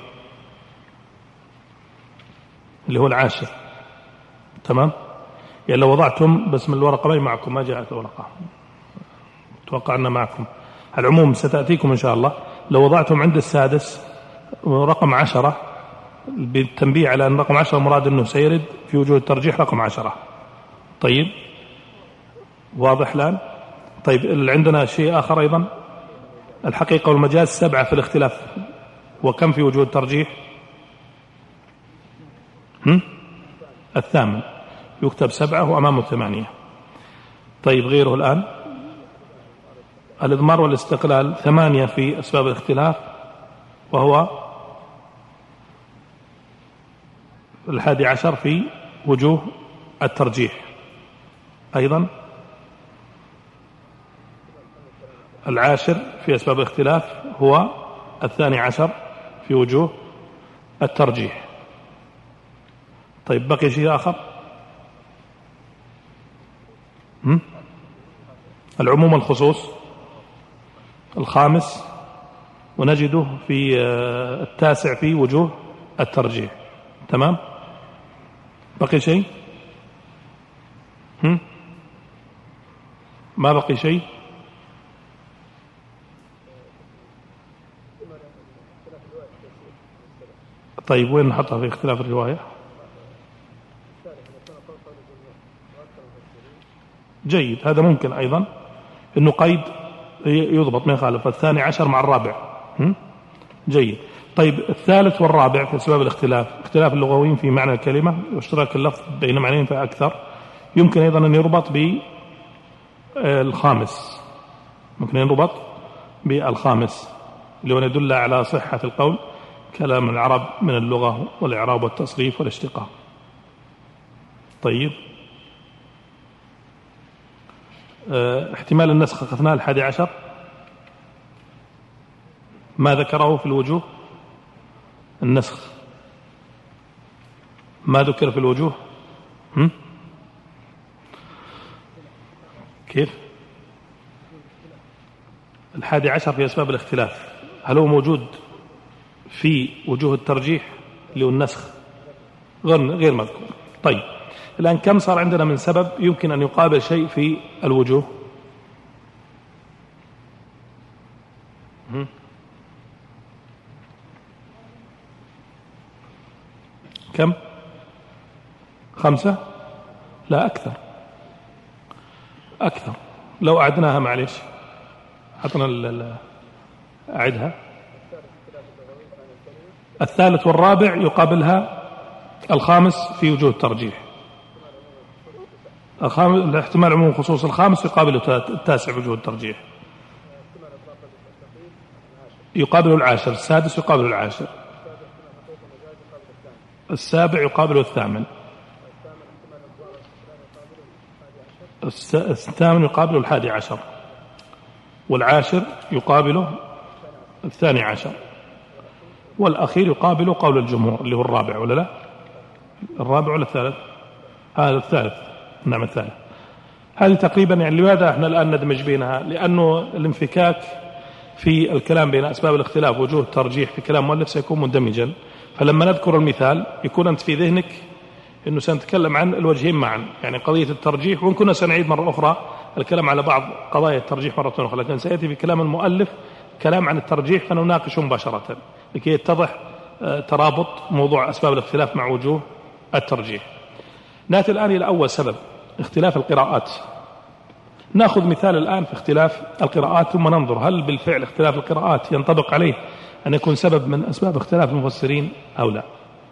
اللي هو العاشر. تمام؟ يعني لو وضعتم بس من الورقة، ما معكم، ما جاءت الورقة، أتوقع أن معكم. العموم ستأتيكم إن شاء الله. لو وضعتم عند السادس رقم 10 بالتنبيه على أن رقم 10 مراد أنه سيرد في وجوه الترجيح رقم 10. طيب، واضح الآن؟ طيب، عندنا شيء آخر أيضا، الحقيقة والمجاز 7 في الاختلاف، وكم في وجوه الترجيح؟ الثامن، يكتب 7 وأمامه 8. طيب، غيره الآن الإضمار والاستقلال 8 في أسباب الاختلاف، وهو 11 في وجوه الترجيح. أيضا العاشر في أسباب الاختلاف هو 12 في وجوه الترجيح. طيب، بقي شيء آخر؟ العموم والخصوص 5، ونجده في 9 في وجوه الترجيح. تمام؟ بقي شيء؟ ما بقي شيء؟ طيب، وين نحطها في اختلاف الرواية؟ جيد، هذا ممكن أيضا أنه قيد يضبط ما يخالف. 12 مع الرابع. جيد. طيب، الثالث والرابع في أسباب الاختلاف، اختلاف اللغويين في معنى الكلمة واشتراك اللفظ بين معنيين فأكثر. يمكن أيضا أن يربط بالخامس، ممكن يربط بالخامس اللي هو يدل على صحة القول كلام العرب من اللغة والإعراب والتصريف والاشتقاق. طيب، احتمال النسخ أخذناه 11 ما ذكره في الوجوه. النسخ ما ذكر في الوجوه. كيف؟ 11 في أسباب الاختلاف، هل هو موجود في وجوه الترجيح اللي هو النسخ؟ غير مذكور. طيب، الآن كم صار عندنا من سبب يمكن أن يقابل شيء في الوجوه؟ كم؟ 5؟ لا أكثر. لو أعدناها معليش، حطنا أعدها. الثالث والرابع يقابلها الخامس في وجوه الترجيح. الاحتمال عموم خصوص الخامس يقابل التاسع وجوه الترجيح، يقابل العاشر. السادس يقابل العاشر، السابع يقابل الثامن، الثامن يقابل 11، والعاشر يقابله 12، والأخير يقابل قول الجمهور اللي هو الرابع، ولا لا؟ الرابع ولا الثالث؟ هذا الثالث. نعم الثالث. هذه تقريبا يعني لماذا احنا الآن ندمج بينها؟ لأنه الانفكاك في الكلام بين أسباب الاختلاف ووجوه الترجيح في كلام مؤلف سيكون مندمجا، فلما نذكر المثال يكون أنت في ذهنك أنه سنتكلم عن الوجهين معا، يعني قضية الترجيح، وإن كنا سنعيد مرة أخرى الكلام على بعض قضايا الترجيح مرة أخرى، لكن سيأتي في كلام المؤلف كلام عن الترجيح فنناقشه مباشرة لكي يتضح ترابط موضوع أسباب الاختلاف مع وجوه الترجيح. نأتي الآن إلى أول سبب، اختلاف القراءات. نأخذ مثال الآن في اختلاف القراءات ثم ننظر هل بالفعل اختلاف القراءات ينطبق عليه أن يكون سبب من أسباب اختلاف المفسرين أو لا.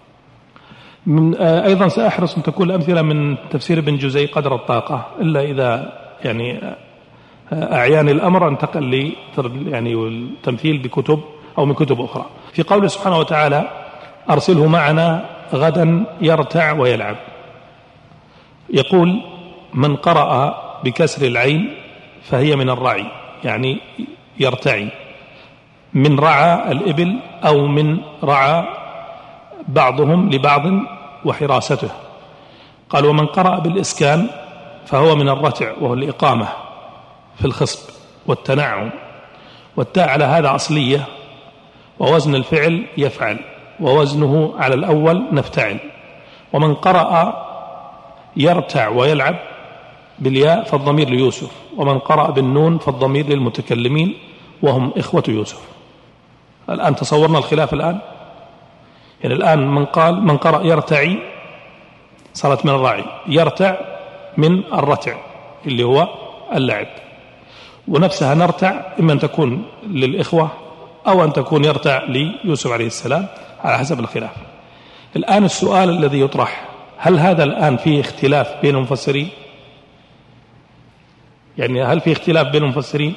أيضا سأحرص أن تكون الأمثلة من تفسير ابن جزي قدر الطاقة، إلا إذا يعني أعياني الأمر انتقل لي يعني التمثيل بكتب أو من كتب أخرى. في قوله سبحانه وتعالى أرسله معنا غدا يرتع ويلعب، يقول من قرأ بكسر العين فهي من الرعي، يعني يرتعي، من رعى الإبل أو من رعى بعضهم لبعض وحراسته. قال ومن قرأ بالإسكان فهو من الرتع وهو الإقامة في الخصب والتنعم، والتاء على هذا أصلية، ووزن الفعل يفعل، ووزنه على الأول نفتعل. ومن قرأ يرتع ويلعب بالياء فالضمير ليوسف، ومن قرأ بالنون فالضمير للمتكلمين وهم إخوة يوسف. الآن تصورنا الخلاف الآن، يعني الآن من قرأ يرتعي صارت من الراعي، يرتع من الرتع اللي هو اللعب، ونفسها نرتع إما أن تكون للإخوة أو أن تكون يرتع ليوسف عليه السلام على حسب الخلاف. الآن السؤال الذي يطرح، هل هذا الآن فيه اختلاف بين المفسرين؟ يعني هل فيه اختلاف بين المفسرين؟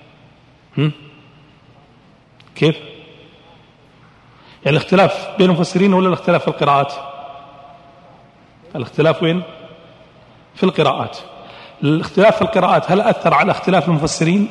كيف؟ يعني الاختلاف بين المفسرين ولا الاختلاف في القراءات؟ الاختلاف وين؟ في القراءات. الاختلاف في القراءات هل أثر على اختلاف المفسرين؟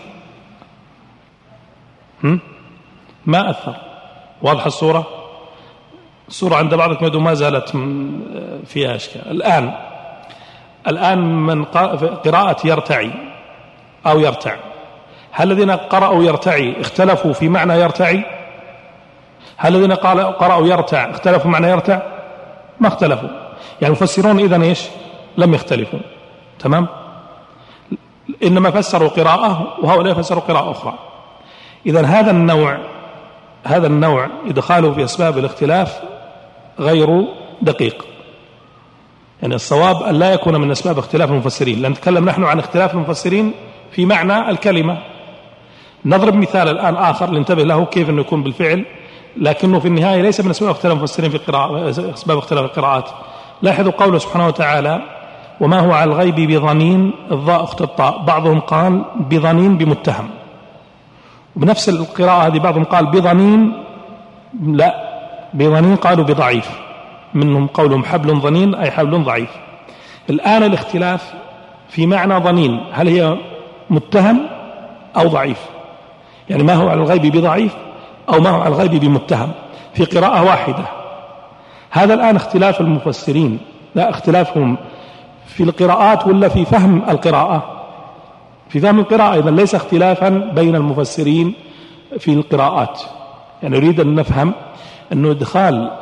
ما أثر. واضح الصورة؟ الصورة عند بعضكم يبدو ما زالت فيها أشكال. الآن من قراءة يرتعي أو يرتع، هل الذين قرأوا يرتعي اختلفوا في معنى يرتعي؟ هل الذين قرأوا يرتع اختلفوا معنى يرتع؟ ما اختلفوا. يعني المفسرون إذن إيش؟ لم يختلفوا. تمام؟ إنما فسروا قراءة وهؤلاء فسروا قراءة أخرى. إذن هذا النوع إدخاله في أسباب الاختلاف غير دقيق. يعني الصواب أن لا يكون من أسباب اختلاف المفسرين، لأن نتكلم نحن عن اختلاف المفسرين في معنى الكلمة. نضرب مثال الآن آخر لننتبه له كيف أنه يكون بالفعل، لكنه في النهاية ليس من أسباب اختلاف المفسرين في القراءة، أسباب اختلاف القراءات. لاحظوا قوله سبحانه وتعالى وما هو على الغيب بضنين، الضاء أخت الطاء، بعضهم قال بضنين بمتهم، وبنفس القراءة هذه بعضهم قال بضنين، لا بضنين قالوا بضعيف، منهم قولهم حبل ضنين أي حبل ضعيف. الآن الاختلاف في معنى ضنين، هل هي متهم أو ضعيف؟ يعني ما هو على الغيب بضعيف أو ما هو على الغيب بمتهم في قراءة واحدة. هذا الآن اختلاف المفسرين، لا اختلافهم في القراءات ولا في فهم القراءة؟ في فهم القراءة. إذن ليس اختلافا بين المفسرين في القراءات. يعني نريد أن نفهم أنه إدخال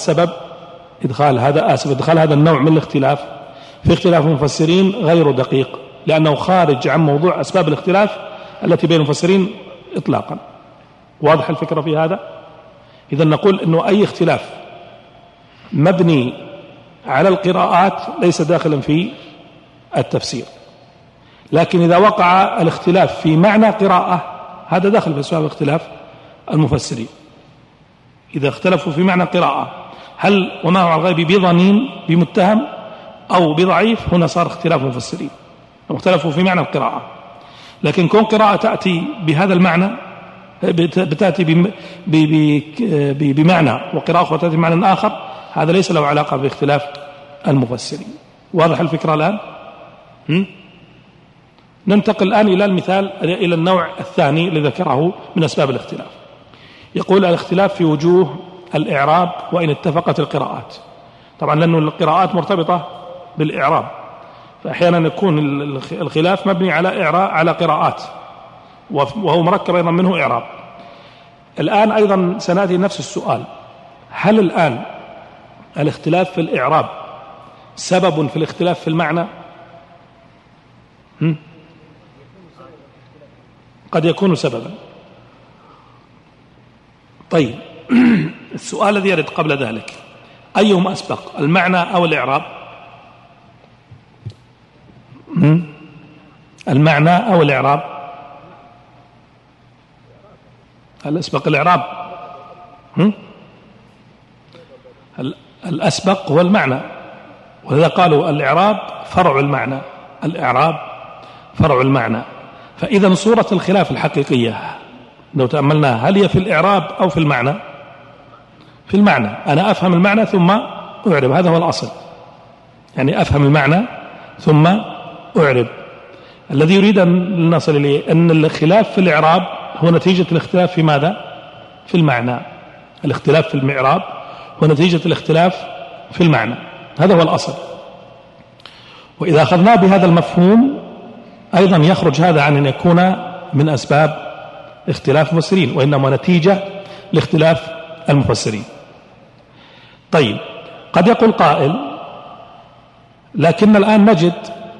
هذا النوع من الاختلاف في اختلاف المفسرين غير دقيق، لأنه خارج عن موضوع أسباب الاختلاف التي بين المفسرين إطلاقا. واضح الفكرة في هذا؟ إذن نقول أنه أي اختلاف مبني على القراءات ليس داخلا في التفسير، لكن إذا وقع الاختلاف في معنى قراءة هذا داخل في أسباب اختلاف المفسرين. إذا اختلفوا في معنى قراءة هل وما هو على الغيب بضنين بمتهم أو بضعيف، هنا صار اختلاف مفسرين، اختلفوا في معنى القراءة. لكن كون قراءة تأتي بهذا المعنى بتأتي بمعنى وقراءة أخرى تأتي بمعنى آخر، هذا ليس له علاقة باختلاف المفسرين. واضح الفكرة الآن؟ ننتقل الآن إلى المثال، إلى النوع الثاني الذي ذكره من أسباب الاختلاف. يقول الاختلاف في وجوه الإعراب وإن اتفقت القراءات. طبعا لأن القراءات مرتبطة بالإعراب، فأحيانا يكون الخلاف مبني على قراءات، وهو مركب أيضا منه إعراب. الآن أيضا سنأتي نفس السؤال، هل الآن الاختلاف في الإعراب سبب في الاختلاف في المعنى؟ قد يكون سببا. طيب السؤال الذي يرد قبل ذلك، أيهما أسبق، المعنى أو الإعراب؟ المعنى أو الإعراب؟ هل أسبق الإعراب؟ الأسبق هو المعنى، ولذا قالوا الإعراب فرع المعنى، الإعراب فرع المعنى. فإذا صورة الخلاف الحقيقية لو تأملناها هل هي في الإعراب أو في المعنى؟ في المعنى. أنا أفهم المعنى ثم أعرب، هذا هو الأصل، يعني أفهم المعنى ثم أعرب. الذي يريد أن نصل إليه أن الخلاف في الإعراب هو نتيجة الاختلاف في ماذا؟ في المعنى. الاختلاف في الإعراب هو نتيجة الاختلاف في المعنى، هذا هو الأصل. وإذا أخذنا بهذا المفهوم أيضا يخرج هذا عن أن يكون من أسباب اختلاف المفسرين، وإنما نتيجة لاختلاف المفسرين. طيب قد يقول قائل لكن الآن نجد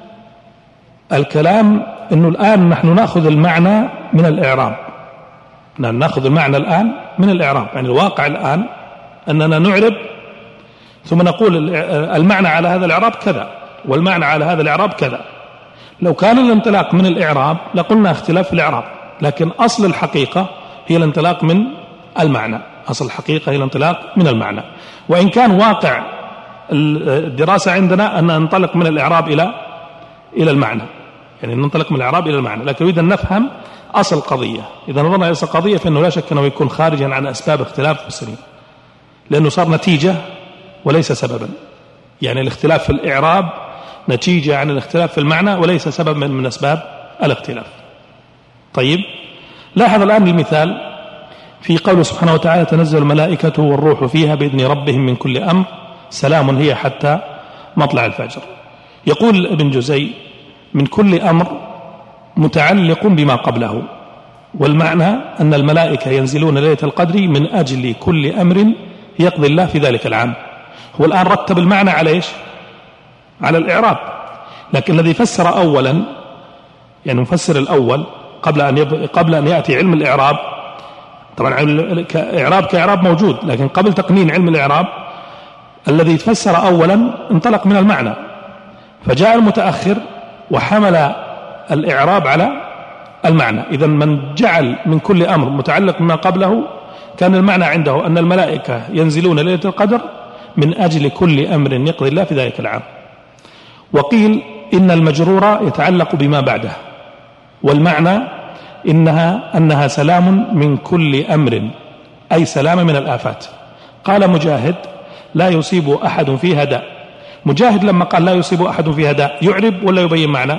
الكلام أنه الآن نحن نأخذ المعنى من الإعراب، نأخذ المعنى الآن من الإعراب، يعني الواقع الآن أننا نعرب ثم نقول المعنى على هذا الإعراب كذا والمعنى على هذا الإعراب كذا. لو كان الانطلاق من الإعراب لقلنا اختلاف في الإعراب، لكن أصل الحقيقة هي الانطلاق من المعنى، أصل الحقيقة هي الانطلاق من المعنى. وإن كان واقع الدراسة عندنا أن ننطلق من الإعراب إلى المعنى، يعني ننطلق من الإعراب إلى المعنى، لكن إذا نفهم أصل القضية. إذا نظرنا إلى أصل القضية فإنه لا شك أنه يكون خارجا عن أسباب اختلاف المفسرين، لأنه صار نتيجة وليس سببا. يعني الاختلاف في الإعراب نتيجة عن الاختلاف في المعنى وليس سبب من أسباب الاختلاف. طيب لاحظ الآن المثال في قوله سبحانه وتعالى تنزل الملائكة والروح فيها بإذن ربهم من كل أمر سلام هي حتى مطلع الفجر. يقول ابن جزي من كل أمر متعلق بما قبله، والمعنى أن الملائكة ينزلون ليلة القدر من أجل كل أمر يقضي الله في ذلك العام. هو الآن رتب المعنى على إيش؟ على الإعراب، لكن الذي فسر أولا، يعني مفسر الأول قبل أن يأتي علم الإعراب، طبعا إعراب كإعراب موجود، لكن قبل تقنين علم الإعراب الذي فسر أولا انطلق من المعنى، فجاء المتأخر وحمل الإعراب على المعنى. إذن من جعل من كل أمر متعلق بما قبله كان المعنى عنده أن الملائكة ينزلون ليلة القدر من أجل كل أمر يقضي الله في ذلك العام. وقيل إن المجرور يتعلق بما بعده، والمعنى أنها سلام من كل أمر، أي سلام من الآفات. قال مجاهد لا يصيب أحد فيها داء. مجاهد لما قال لا يصيب أحد فيها داء يعرب ولا يبين معنى؟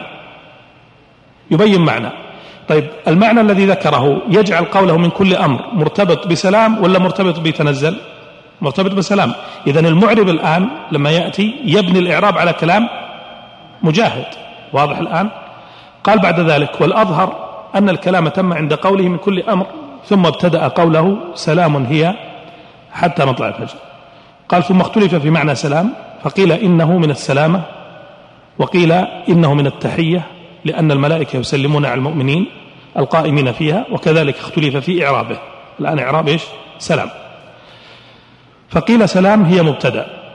يبين معنى. طيب المعنى الذي ذكره يجعل قوله من كل أمر مرتبط بسلام ولا مرتبط بتنزل؟ مرتبط بسلام. إذن المعرب الآن لما يأتي يبني الإعراب على كلام مجاهد. واضح الآن؟ قال بعد ذلك والأظهر أن الكلام تم عند قوله من كل أمر ثم ابتدأ قوله سلام هي حتى مطلع الفجر. قال ثم اختلف في معنى سلام، فقيل إنه من السلامة، وقيل إنه من التحية لأن الملائكة يسلمون على المؤمنين القائمين فيها، وكذلك اختلف في إعرابه. الآن إعراب إيش؟ سلام. فقيل سلام هي مبتدأ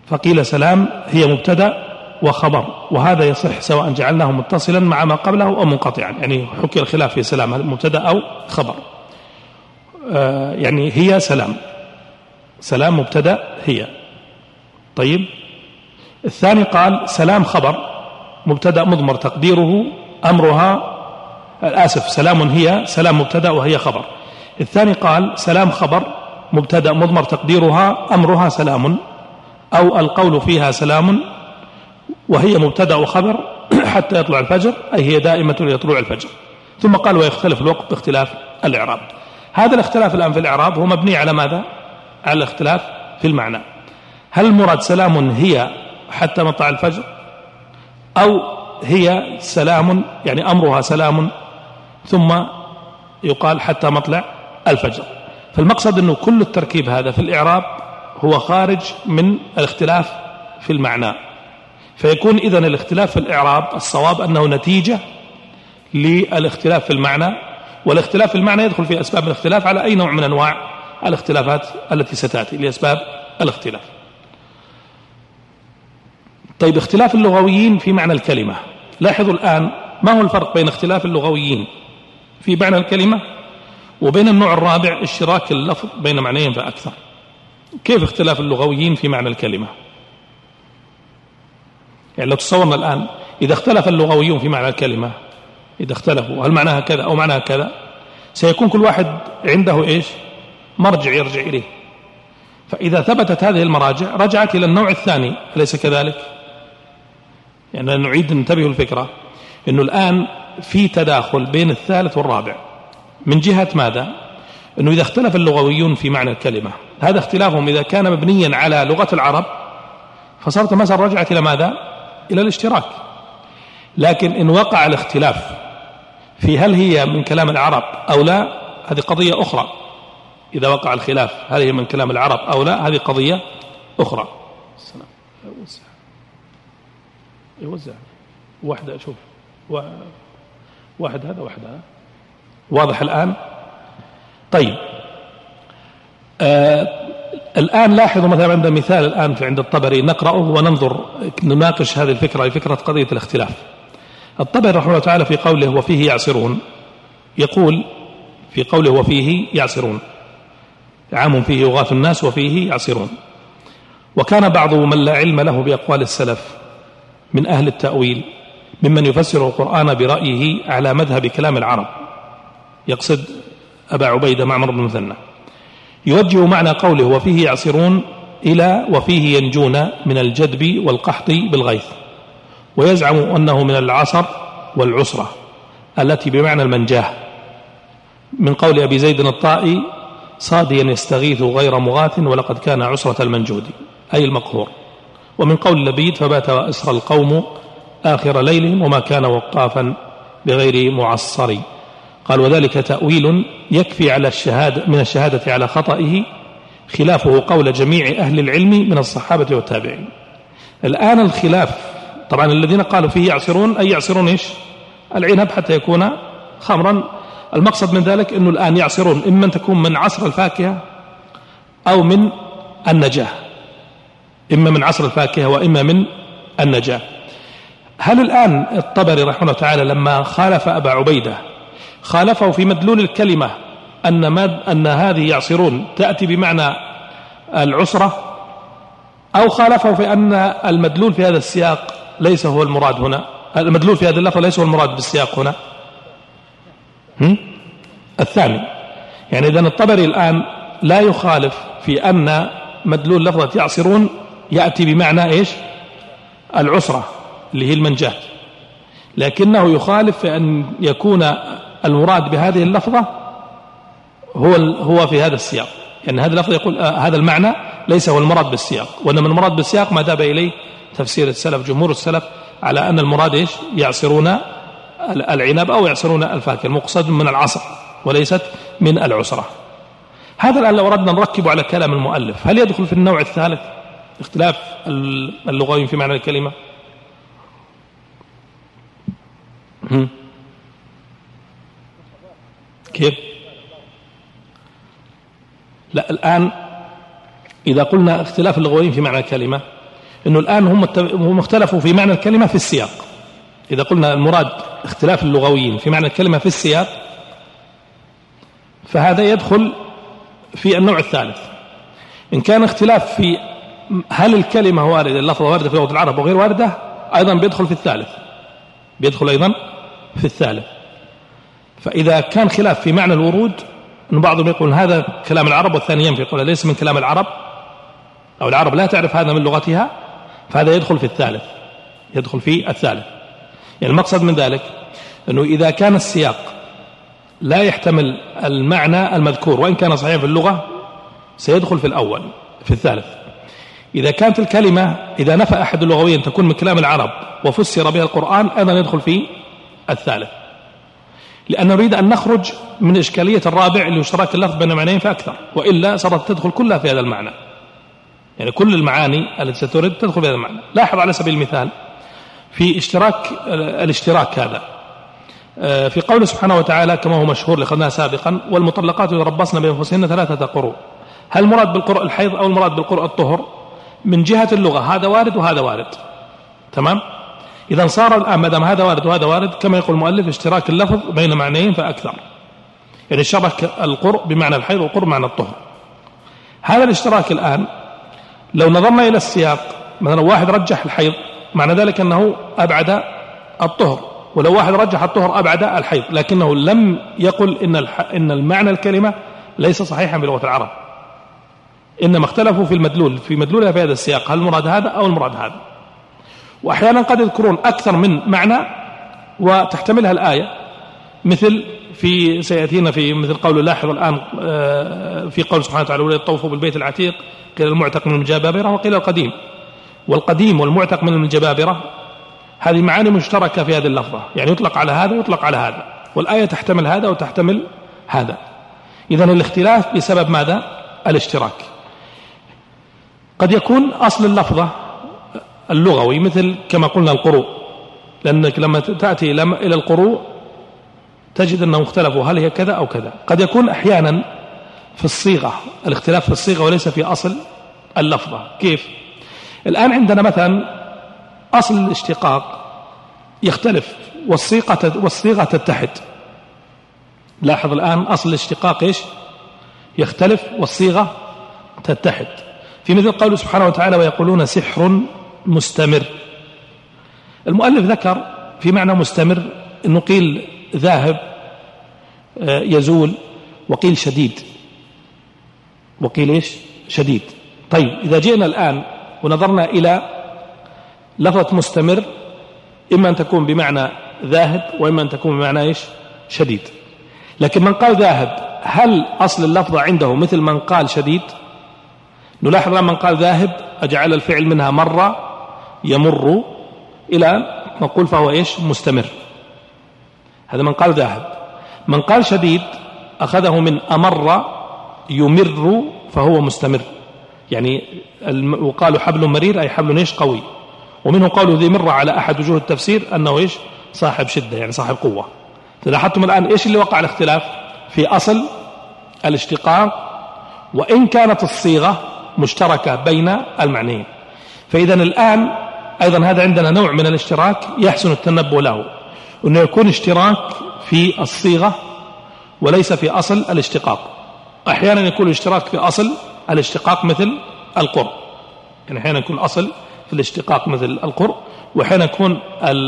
فقيل سلام هي مبتدأ وخبر، وهذا يصح سواء جعلناه متصلا مع ما قبله أو منقطعا، يعني حكي الخلاف في سلام هل مبتدأ أو خبر. يعني هي سلام مبتدأ هي. طيب الثاني قال سلام خبر مبتدأ مضمر تقديره أمرها، سلام هي، سلام مبتدأ وهي خبر. الثاني قال سلام خبر مبتدأ مضمر تقديرها أمرها سلام، أو القول فيها سلام وهي مبتدأ وخبر حتى يطلع الفجر، أي هي دائمة لطلوع الفجر. ثم قال ويختلف الوقت باختلاف الإعراب. هذا الاختلاف الآن في الإعراب هو مبني على ماذا؟ على الاختلاف في المعنى. هل المراد سلام هي حتى مطلع الفجر، أو هي سلام يعني أمرها سلام ثم يقال حتى مطلع الفجر؟ فالمقصد أنه كل التركيب هذا في الإعراب هو خارج من الاختلاف في المعنى، فيكون إذن الاختلاف في الإعراب الصواب أنه نتيجة للاختلاف في المعنى، والاختلاف في المعنى يدخل في أسباب الاختلاف على أي نوع من أنواع الاختلافات التي ستأتي لأسباب الاختلاف. طيب اختلاف اللغويين في معنى الكلمة، لاحظوا الآن ما هو الفرق بين اختلاف اللغويين في معنى الكلمة وبين النوع الرابع اشتراك اللفظ بين معنيين فأكثر. كيف اختلاف اللغويين في معنى الكلمة؟ يعني لو تصورنا الآن إذا اختلف اللغويون في معنى الكلمة، إذا اختلفوا هل معناها كذا أو معناها كذا، سيكون كل واحد عنده إيش؟ مرجع يرجع إليه. فإذا ثبتت هذه المراجع رجعت إلى النوع الثاني، أليس كذلك؟ يعني نعيد ننتبه الفكرة أنه الآن في تداخل بين الثالث والرابع من جهة ماذا؟ أنه إذا اختلف اللغويون في معنى الكلمة، هذا اختلافهم إذا كان مبنيا على لغة العرب فصارت مثلا رجعت إلى ماذا؟ إلى الاشتراك. لكن إن وقع الاختلاف في هل هي من كلام العرب أو لا، هذه قضية أخرى. إذا وقع الخلاف هل هي من كلام العرب أو لا، هذه قضية أخرى. السلام يوزع واحدة، أشوف واحد هذا واحد هذا، واضح الآن؟ طيب الآن لاحظوا مثلا عند مثال الآن في عند الطبري نقرأه وننظر نناقش هذه الفكرة، فكرة قضية الاختلاف. الطبري رحمه الله تعالى في قوله وفيه يعصرون، يقول في قوله وفيه يعصرون عام فيه يغاث الناس وفيه يعصرون. وكان بعض من لا علم له بأقوال السلف من أهل التأويل ممن يفسر القرآن برأيه على مذهب كلام العرب، يقصد أبا عبيدة معمر بن مثنى، يوجه معنى قوله وفيه يعصرون إلى وفيه ينجون من الجدب والقحط بالغيث، ويزعم أنه من العصر والعسرة التي بمعنى المنجاه، من قول أبي زيد الطائي صاديا يستغيث غير مغاث ولقد كان عسرة المنجود أي المقهور. ومن قول لبيد فبات وأسر القوم آخر ليلهم وما كان وقافا بغير معصر. قال وذلك تأويل يكفي على الشهادة من الشهادة على خطئه، خلافه قول جميع أهل العلم من الصحابة والتابعين. الآن الخلاف طبعا الذين قالوا فيه يعصرون أي يعصرون إيش؟ العنب حتى يكون خمرا. المقصد من ذلك أنه الآن يعصرون إما أن تكون من عصر الفاكهة أو من النجاة، إما من عصر الفاكهة وإما من النجاة. هل الآن الطبري رحمه الله تعالى لما خالف أبا عبيدة خالفه في مدلول الكلمة أن هذه يعصرون تأتي بمعنى العسرة، أو خالفه في أن المدلول في هذا السياق ليس هو المراد هنا، المدلول في هذا اللفظ ليس هو المراد بالسياق هنا؟ الثاني. يعني إذن الطبري الآن لا يخالف في أن مدلول لفظة يعصرون يأتي بمعنى إيش؟ العسرة اللي هي المنجاة، لكنه يخالف في أن يكون المراد بهذه اللفظة هو في هذا السياق. يعني هذا اللفظ يقول هذا المعنى ليس هو المراد بالسياق، وإنما المراد بالسياق ما ذهب إليه تفسير السلف جمهور السلف على أن المراد إيش؟ يعصرون العنب أو يعصرون الفاكهة، المقصد من العصر وليست من العسرة. هذا الآن لو أردنا نركب على كلام المؤلف هل يدخل في النوع الثالث اختلاف اللغوي في معنى الكلمة؟ كيف؟ لا، الآن إذا قلنا اختلاف اللغويين في معنى الكلمة أنه الآن هم اختلفوا في معنى الكلمة في السياق. إذا قلنا المراد اختلاف اللغويين في معنى الكلمة في السياق، فهذا يدخل في النوع الثالث. إن كان اختلاف في هل الكلمة واردة، اللفظة واردة في لغة العرب وغير واردة، أيضا بيدخل في الثالث، بيدخل أيضا في الثالث. فإذا كان خلاف في معنى الورود، أن بعضهم يقول هذا كلام العرب والثاني ينفي، يقول ليس من كلام العرب أو العرب لا تعرف هذا من لغتها، فهذا يدخل في الثالث، يدخل في الثالث. يعني المقصد من ذلك أنه إذا كان السياق لا يحتمل المعنى المذكور وإن كان صحيحا في اللغة سيدخل في الأول في الثالث. إذا كانت الكلمة إذا نفى أحد اللغويين تكون من كلام العرب وفسر بها القرآن أيضا يدخل في الثالث، لأن نريد أن نخرج من إشكالية الرابع اللي اشتراك اللفظ بين معنيين فأكثر، وإلا صارت تدخل كلها في هذا المعنى. يعني كل المعاني التي سترد تدخل في هذا المعنى. لاحظ على سبيل المثال في الاشتراك هذا في قوله سبحانه وتعالى كما هو مشهور لأخذناه سابقا: والمطلقات يتربصن بأنفسهن 3 قروء. هل المراد بالقرء الحيض أو المراد بالقرء الطهر؟ من جهة اللغة هذا وارد وهذا وارد، تمام؟ إذا صار الآن ما دام هذا وارد وهذا وارد، كما يقول المؤلف اشتراك اللفظ بين معنيين فأكثر، يعني اشترك القرء بمعنى الحيض والقرء بمعنى الطهر. هذا الاشتراك الآن لو نظرنا إلى السياق، مثلا واحد رجح الحيض معنى ذلك أنه أبعد الطهر، ولو واحد رجح الطهر أبعد الحيض، لكنه لم يقل إن المعنى الكلمة ليس صحيحا بلغة العرب، إنما اختلفوا في المدلول في مدلولها في هذا السياق، هل المراد هذا أو المراد هذا. وأحيانا قد يذكرون أكثر من معنى وتحتملها الآية، مثل في سيأتينا في مثل قول لاحظ الآن في قول سبحانه وتعالى: ولا يطوفوا بالبيت العتيق، قيل المعتق من الجبابرة وقيل القديم. والقديم والمعتق من الجبابرة هذه معاني مشتركة في هذه اللفظة، يعني يطلق على هذا ويطلق على هذا، والآية تحتمل هذا وتحتمل هذا. إذن الاختلاف بسبب ماذا؟ الاشتراك. قد يكون أصل اللفظة اللغوي مثل كما قلنا القروء، لأنك لما تأتي إلى القروء تجد أنهم اختلفوا هل هي كذا أو كذا. قد يكون أحيانا في الصيغة الاختلاف في الصيغة وليس في أصل اللفظة. كيف؟ الآن عندنا مثلا أصل الاشتقاق يختلف والصيغة تتحد. لاحظ الآن أصل الاشتقاق إيش؟ يختلف والصيغة تتحد. في مثل قوله سبحانه وتعالى: ويقولون سحر مستمر. المؤلف ذكر في معنى مستمر أنه قيل ذاهب يزول، وقيل شديد، وقيل إيش؟ شديد. طيب إذا جئنا الآن ونظرنا إلى لفظة مستمر، إما أن تكون بمعنى ذاهب وإما أن تكون بمعنى إيش؟ شديد. لكن من قال ذاهب هل أصل اللفظة عنده مثل من قال شديد؟ نلاحظ من قال ذاهب أجعل الفعل منها مر يمر إلى نقول فهو إيش؟ مستمر. هذا من قال ذاهب. من قال شديد أخذه من أمر يمر فهو مستمر، يعني وقالوا حبل مرير أي حبل إيش؟ قوي. ومنه قوله ذي مرة على أحد وجوه التفسير أنه إيش؟ صاحب شدة، يعني صاحب قوة. فلاحظتم الآن إيش اللي وقع الاختلاف؟ في أصل الاشتقاق، وإن كانت الصيغة مشتركة بين المعنيين. فإذا الآن أيضا هذا عندنا نوع من الاشتراك يحسن التنبؤ له، أنه يكون اشتراك في الصيغة وليس في أصل الاشتقاق. أحيانا يكون الاشتراك في أصل الاشتقاق مثل القرء، يعني أحيانا يكون أصل في الاشتقاق مثل القرء، وأحيانا يكون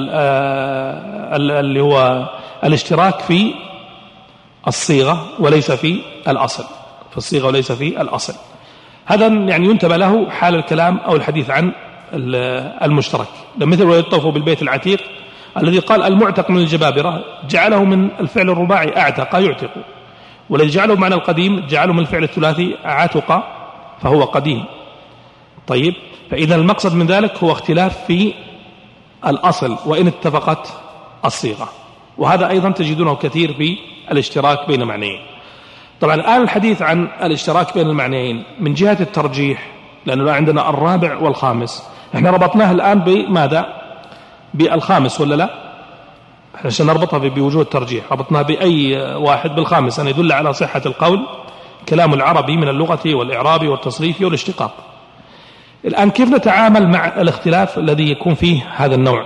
اللي هو الاشتراك في الصيغة وليس في الأصل، في الصيغة وليس في الأصل. هذا يعني ينتبه له حال الكلام أو الحديث عن المشترك. مثل ويطوفوا بالبيت العتيق الذي قال المعتق من الجبابرة جعله من الفعل الرباعي أعتق يعتق، والذي جعله معنى القديم جعله من الفعل الثلاثي عتق فهو قديم. طيب، فإذا المقصد من ذلك هو اختلاف في الأصل وإن اتفقت الصيغة، وهذا أيضا تجدونه كثير في الاشتراك بين معنيين. طبعا الآن الحديث عن الاشتراك بين المعنيين من جهة الترجيح، لأنه عندنا الرابع والخامس، احنا ربطناه الآن بماذا؟ بالخامس ولا لا؟ احنا عشان نربطها بوجوه الترجيح ربطناه بأي واحد؟ بالخامس، أن يدل على صحة القول كلام العربي من اللغة والإعراب والتصريف والاشتقاق. الآن كيف نتعامل مع الاختلاف الذي يكون فيه هذا النوع؟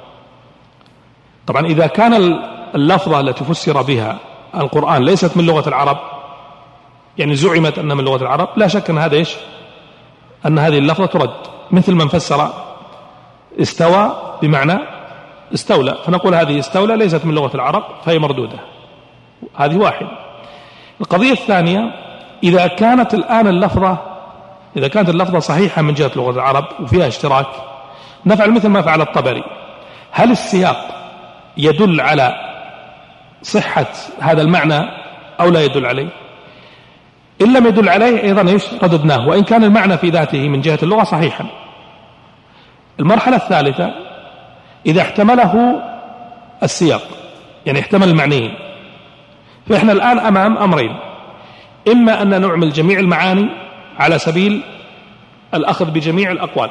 طبعا إذا كان اللفظة التي فسر بها القرآن ليست من لغة العرب، يعني زعمت أنها من لغة العرب، لا شك أن هذا أن هذه اللفظة ترد، مثل من فسر استوى بمعنى استولى، فنقول هذه استولى ليست من لغة العرب فهي مردودة. هذه واحد. القضية الثانية، إذا كانت اللفظة صحيحة من جهة لغة العرب وفيها اشتراك، نفعل مثل ما فعل الطبري. هل السياق يدل على صحة هذا المعنى أو لا يدل عليه؟ إن لم يدل عليه أيضا رددناه، وإن كان المعنى في ذاته من جهة اللغة صحيحا. المرحلة الثالثة، إذا احتمله السياق، يعني احتمل المعنيين، فإحنا الآن أمام أمرين: إما أن نعمل جميع المعاني على سبيل الأخذ بجميع الأقوال،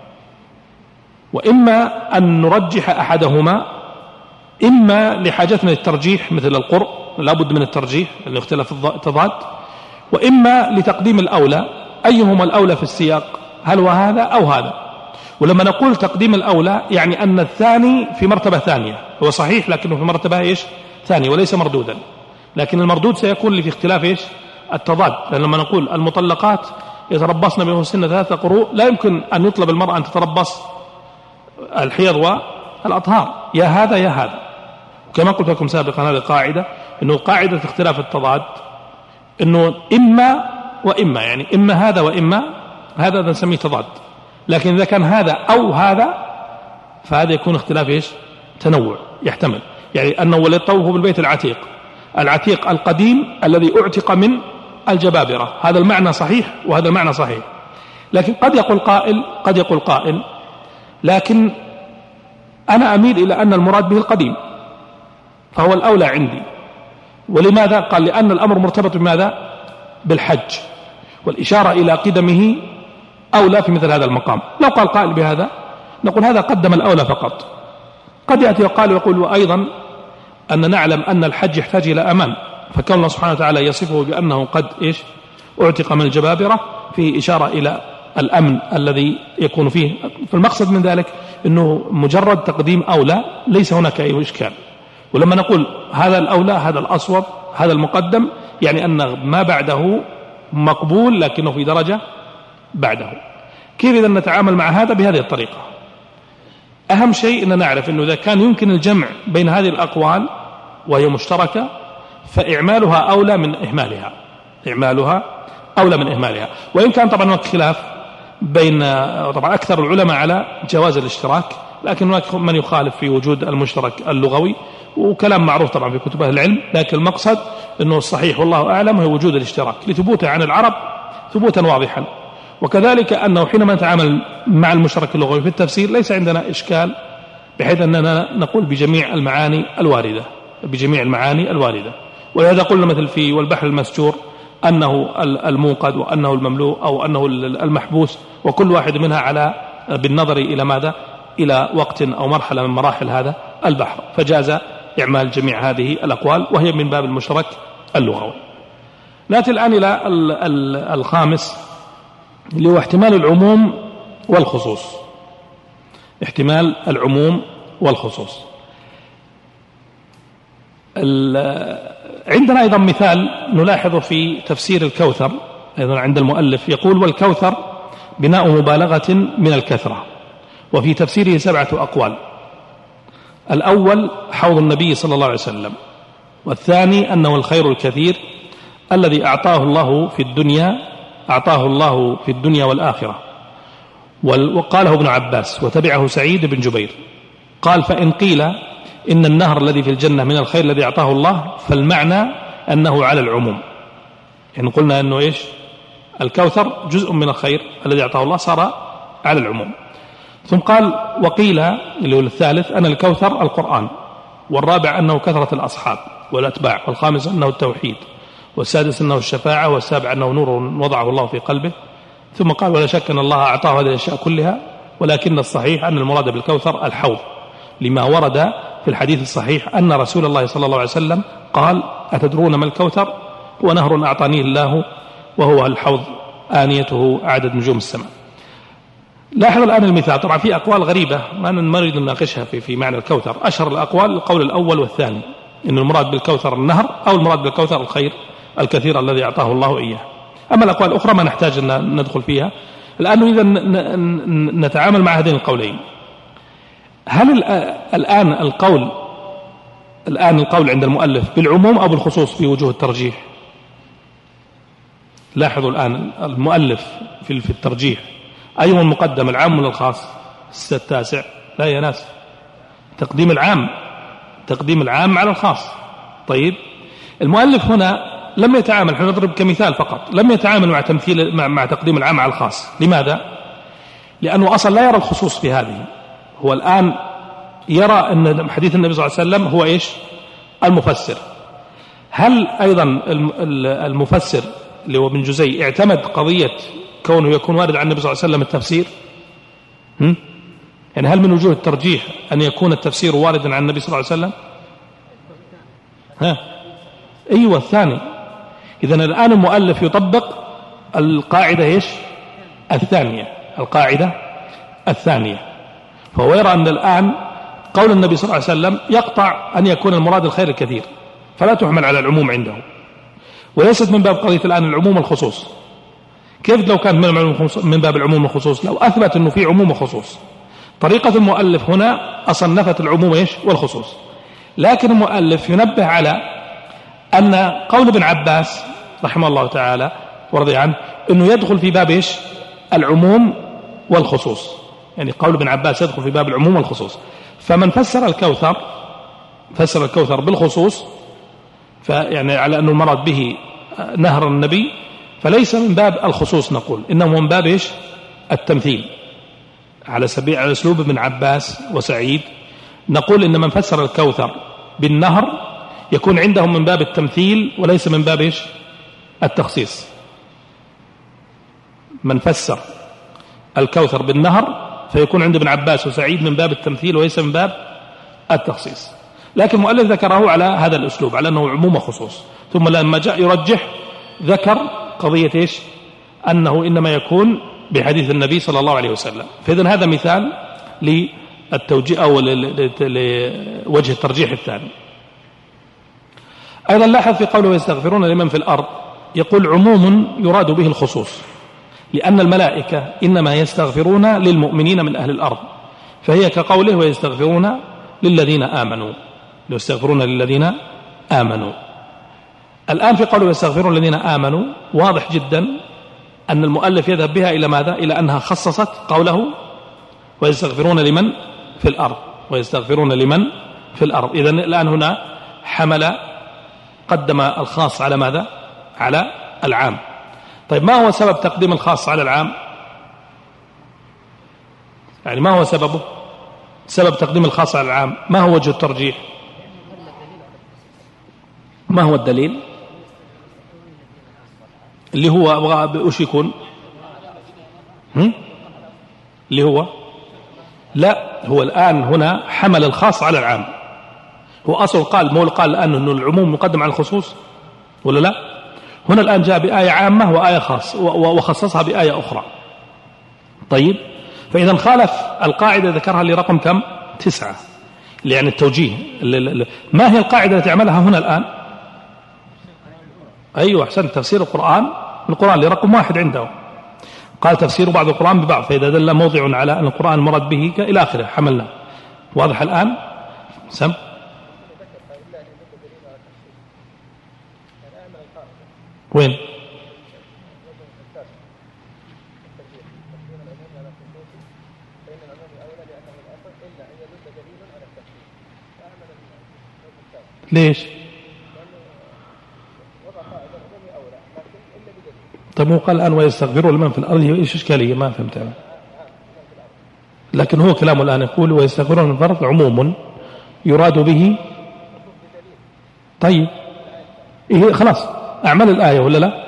وإما أن نرجح أحدهما، إما لحاجتنا للترجيح مثل القرء لا بد من الترجيح لأنه اختلف التضاد، وإما لتقديم الأولى. أيهما الأولى في السياق؟ هل هو هذا أو هذا؟ ولما نقول تقديم الأولى يعني أن الثاني في مرتبة ثانية، هو صحيح لكنه في مرتبة ثانية وليس مردودا، لكن المردود سيكون اللي في اختلاف التضاد. لأن لما نقول المطلقات يتربصن بأنفسهن 3 قروء، لا يمكن أن يطلب المرأة أن تتربص الحيض والأطهار، يا هذا يا هذا. وكما قلت لكم سابقا هذه قاعدة، أنه قاعدة اختلاف التضاد أنه إما وإما، يعني إما هذا وإما هذا نسميه تضاد. لكن إذا كان هذا أو هذا فهذا يكون اختلاف تنوع يحتمل، يعني أنه وليطوفوا بالبيت العتيق القديم الذي أعتق من الجبابرة، هذا المعنى صحيح وهذا المعنى صحيح. لكن قد يقول قائل لكن أنا أميل إلى أن المراد به القديم فهو الأولى عندي. ولماذا؟ قال لأن الأمر مرتبط بماذا؟ بالحج، والإشارة إلى قدمه أولى في مثل هذا المقام. لو قال قائل بهذا نقول هذا قدم الأولى فقط. قد يأتي وقال ويقول وأيضا أن نعلم أن الحج يحتاج إلى أمان، فكون الله سبحانه وتعالى يصفه بأنه قد أعتق من الجبابرة فيه إشارة إلى الأمن الذي يكون فيه. فالمقصد من ذلك أنه مجرد تقديم أولى، ليس هناك أي إشكال. ولما نقول هذا الأولى هذا الأصوب هذا المقدم، يعني أن ما بعده مقبول لكنه في درجة بعده. كيف إذا نتعامل مع هذا بهذه الطريقة؟ أهم شيء أن نعرف أنه إذا كان يمكن الجمع بين هذه الأقوال وهي مشتركة فإعمالها أولى من إهمالها. وإن كان طبعا هناك خلاف بين طبعا أكثر العلماء على جواز الاشتراك، لكن هناك من يخالف في وجود المشترك اللغوي، وكلام معروف طبعا في كتب أهل العلم. لكن المقصد أنه الصحيح والله أعلم هو وجود الاشتراك لثبوته عن العرب ثبوتا واضحا. وكذلك أنه حينما نتعامل مع المشترك اللغوي في التفسير ليس عندنا إشكال بحيث أننا نقول بجميع المعاني الواردة. ولهذا قلنا مثل في والبحر المسجور أنه الموقد وأنه المملوء أو أنه المحبوس، وكل واحد منها على بالنظر إلى ماذا؟ إلى وقت أو مرحلة من مراحل هذا البحر، فجاز إعمال جميع هذه الأقوال وهي من باب المشترك اللغوي. نأتي الآن إلى الخامس اللي هو احتمال العموم والخصوص. عندنا أيضا مثال نلاحظه في تفسير الكوثر أيضا عند المؤلف، يقول والكوثر بناء مبالغة من الكثرة، وفي تفسيره 7 أقوال. الأول حوض النبي صلى الله عليه وسلم، والثاني أنه الخير الكثير الذي أعطاه الله في الدنيا والآخرة. وقاله ابن عباس وتبعه سعيد بن جبير. قال فإن قيل إن النهر الذي في الجنة من الخير الذي أعطاه الله فالمعنى أنه على العموم، يعني قلنا أنه الكوثر جزء من الخير الذي أعطاه الله صار على العموم. ثم قال وقيل اللي هو الثالث أن الكوثر القرآن، والرابع أنه كثرة الأصحاب والأتباع، والخامس أنه التوحيد، والسادس أنه الشفاعة، والسابع أنه نور وضعه الله في قلبه. ثم قال ولا شك أن الله أعطاه هذه الأشياء كلها، ولكن الصحيح أن المراد بالكوثر الحوض، لما ورد في الحديث الصحيح أن رسول الله صلى الله عليه وسلم قال أتدرون ما الكوثر؟ هو نهر أعطانيه الله وهو الحوض آنيته عدد نجوم السماء. لاحظ الآن المثال. طبعا في أقوال غريبة ما نريد أن نناقشها في معنى الكوثر. أشهر الأقوال القول الأول والثاني، إن المراد بالكوثر النهر، أو المراد بالكوثر الخير الكثير الذي أعطاه الله إياه. أما الأقوال الأخرى ما نحتاج أن ندخل فيها الآن. نريد أن نتعامل مع هذين القولين. هل الآن القول عند المؤلف بالعموم أو بالخصوص في وجوه الترجيح؟ لاحظوا الآن المؤلف في الترجيح أيهما المقدم، العام ولا الخاص؟ التاسع. لا يا ناس، تقديم العام على الخاص. طيب المؤلف هنا لم يتعامل، نحن نضرب كمثال فقط، لم يتعامل مع تقديم العام على الخاص. لماذا؟ لأنه أصلا لا يرى الخصوص في هذه. هو الآن يرى أن حديث النبي صلى الله عليه وسلم هو إيش؟ المفسر. هل أيضا المفسر اللي هو ابن جزي اعتمد قضية كونه يكون وارد عن النبي صلى الله عليه وسلم التفسير؟ يعني هل من وجوه الترجيح أن يكون التفسير واردا عن النبي صلى الله عليه وسلم؟ أيوة الثاني. إذن الآن المؤلف يطبق القاعدة إيش؟ القاعدة الثانية. فهو يرى أن الآن قول النبي صلى الله عليه وسلم يقطع أن يكون المراد الخير الكثير، فلا تحمل على العموم عنده، وليست من باب قضية الآن العموم والخصوص. كيف لو كانت من باب العموم والخصوص؟ لو أثبت أنه في عموم وخصوص. طريقة المؤلف هنا أصنفت العموم إيش؟ والخصوص. لكن المؤلف ينبه على أن قول ابن عباس رحمه الله تعالى ورضي عنه أنه يدخل في باب إيش؟ العموم والخصوص. يعني قول ابن عباس يدخل في باب العموم والخصوص. فمن فسر الكوثر بالخصوص، فيعني على أنه المراد به نهر النبي، فليس من باب الخصوص نقول، إنه من باب إيش؟ التمثيل. على أسلوب ابن عباس وسعيد نقول إن من فسر الكوثر بالنهر يكون عندهم من باب التمثيل وليس من باب إيش؟ التخصيص. من فسر الكوثر بالنهر فيكون عند ابن عباس وسعيد من باب التمثيل وليس من باب التخصيص. لكن المؤلف ذكره على هذا الأسلوب، على أنه عموم وخصوص. ثم لما جاء يرجح ذكر قضية إيش؟ أنه إنما يكون بحديث النبي صلى الله عليه وسلم. فإذن هذا مثال للتوجيه أو لوجه الترجيح الثاني. أيضا لاحظ في قوله يستغفرون لمن في الأرض، يقول عموم يراد به الخصوص، لأن الملائكة إنما يستغفرون للمؤمنين من أهل الأرض، فهي كقوله ويستغفرون للذين آمنوا. الآن في قوله يستغفرون للذين آمنوا واضح جدا أن المؤلف يذهب بها إلى ماذا؟ إلى أنها خصصت قوله ويستغفرون لمن في الأرض. إذن الآن هنا قدم الخاص على ماذا؟ على العام. طيب ما هو سبب تقديم الخاص على العام؟ يعني ما هو سبب تقديم الخاص على العام؟ ما هو وجه الترجيح؟ ما هو الدليل اللي هو أبغى وش يكون؟ اللي هو لا، هو الآن هنا حمل الخاص على العام. هو أصل قال الآن أنه العموم مقدم على الخصوص ولا لا؟ هنا الآن جاء بآية عامة وآية خاص وخصصها بآية أخرى. طيب فإذا خالف القاعدة ذكرها لرقم كم؟ 9، يعني التوجيه. ما هي القاعدة التي عملها هنا الآن؟ أيوة أحسن، تفسير القرآن لرقم 1 عنده. قال تفسير بعض القرآن ببعض، فإذا دل موضع على أن القرآن المراد به إلى آخره حملنا. واضح الآن؟ سم وين؟ ليش؟ طيب هو قال الآن ويستغفروا لمن في الأرض، إيش إشكالية؟ ما فهمت أنا. لكن هو كلامه الآن يقول ويستغفرون من الأرض عموم يراد به. طيب إيه خلاص أعمل الآية ولا لا؟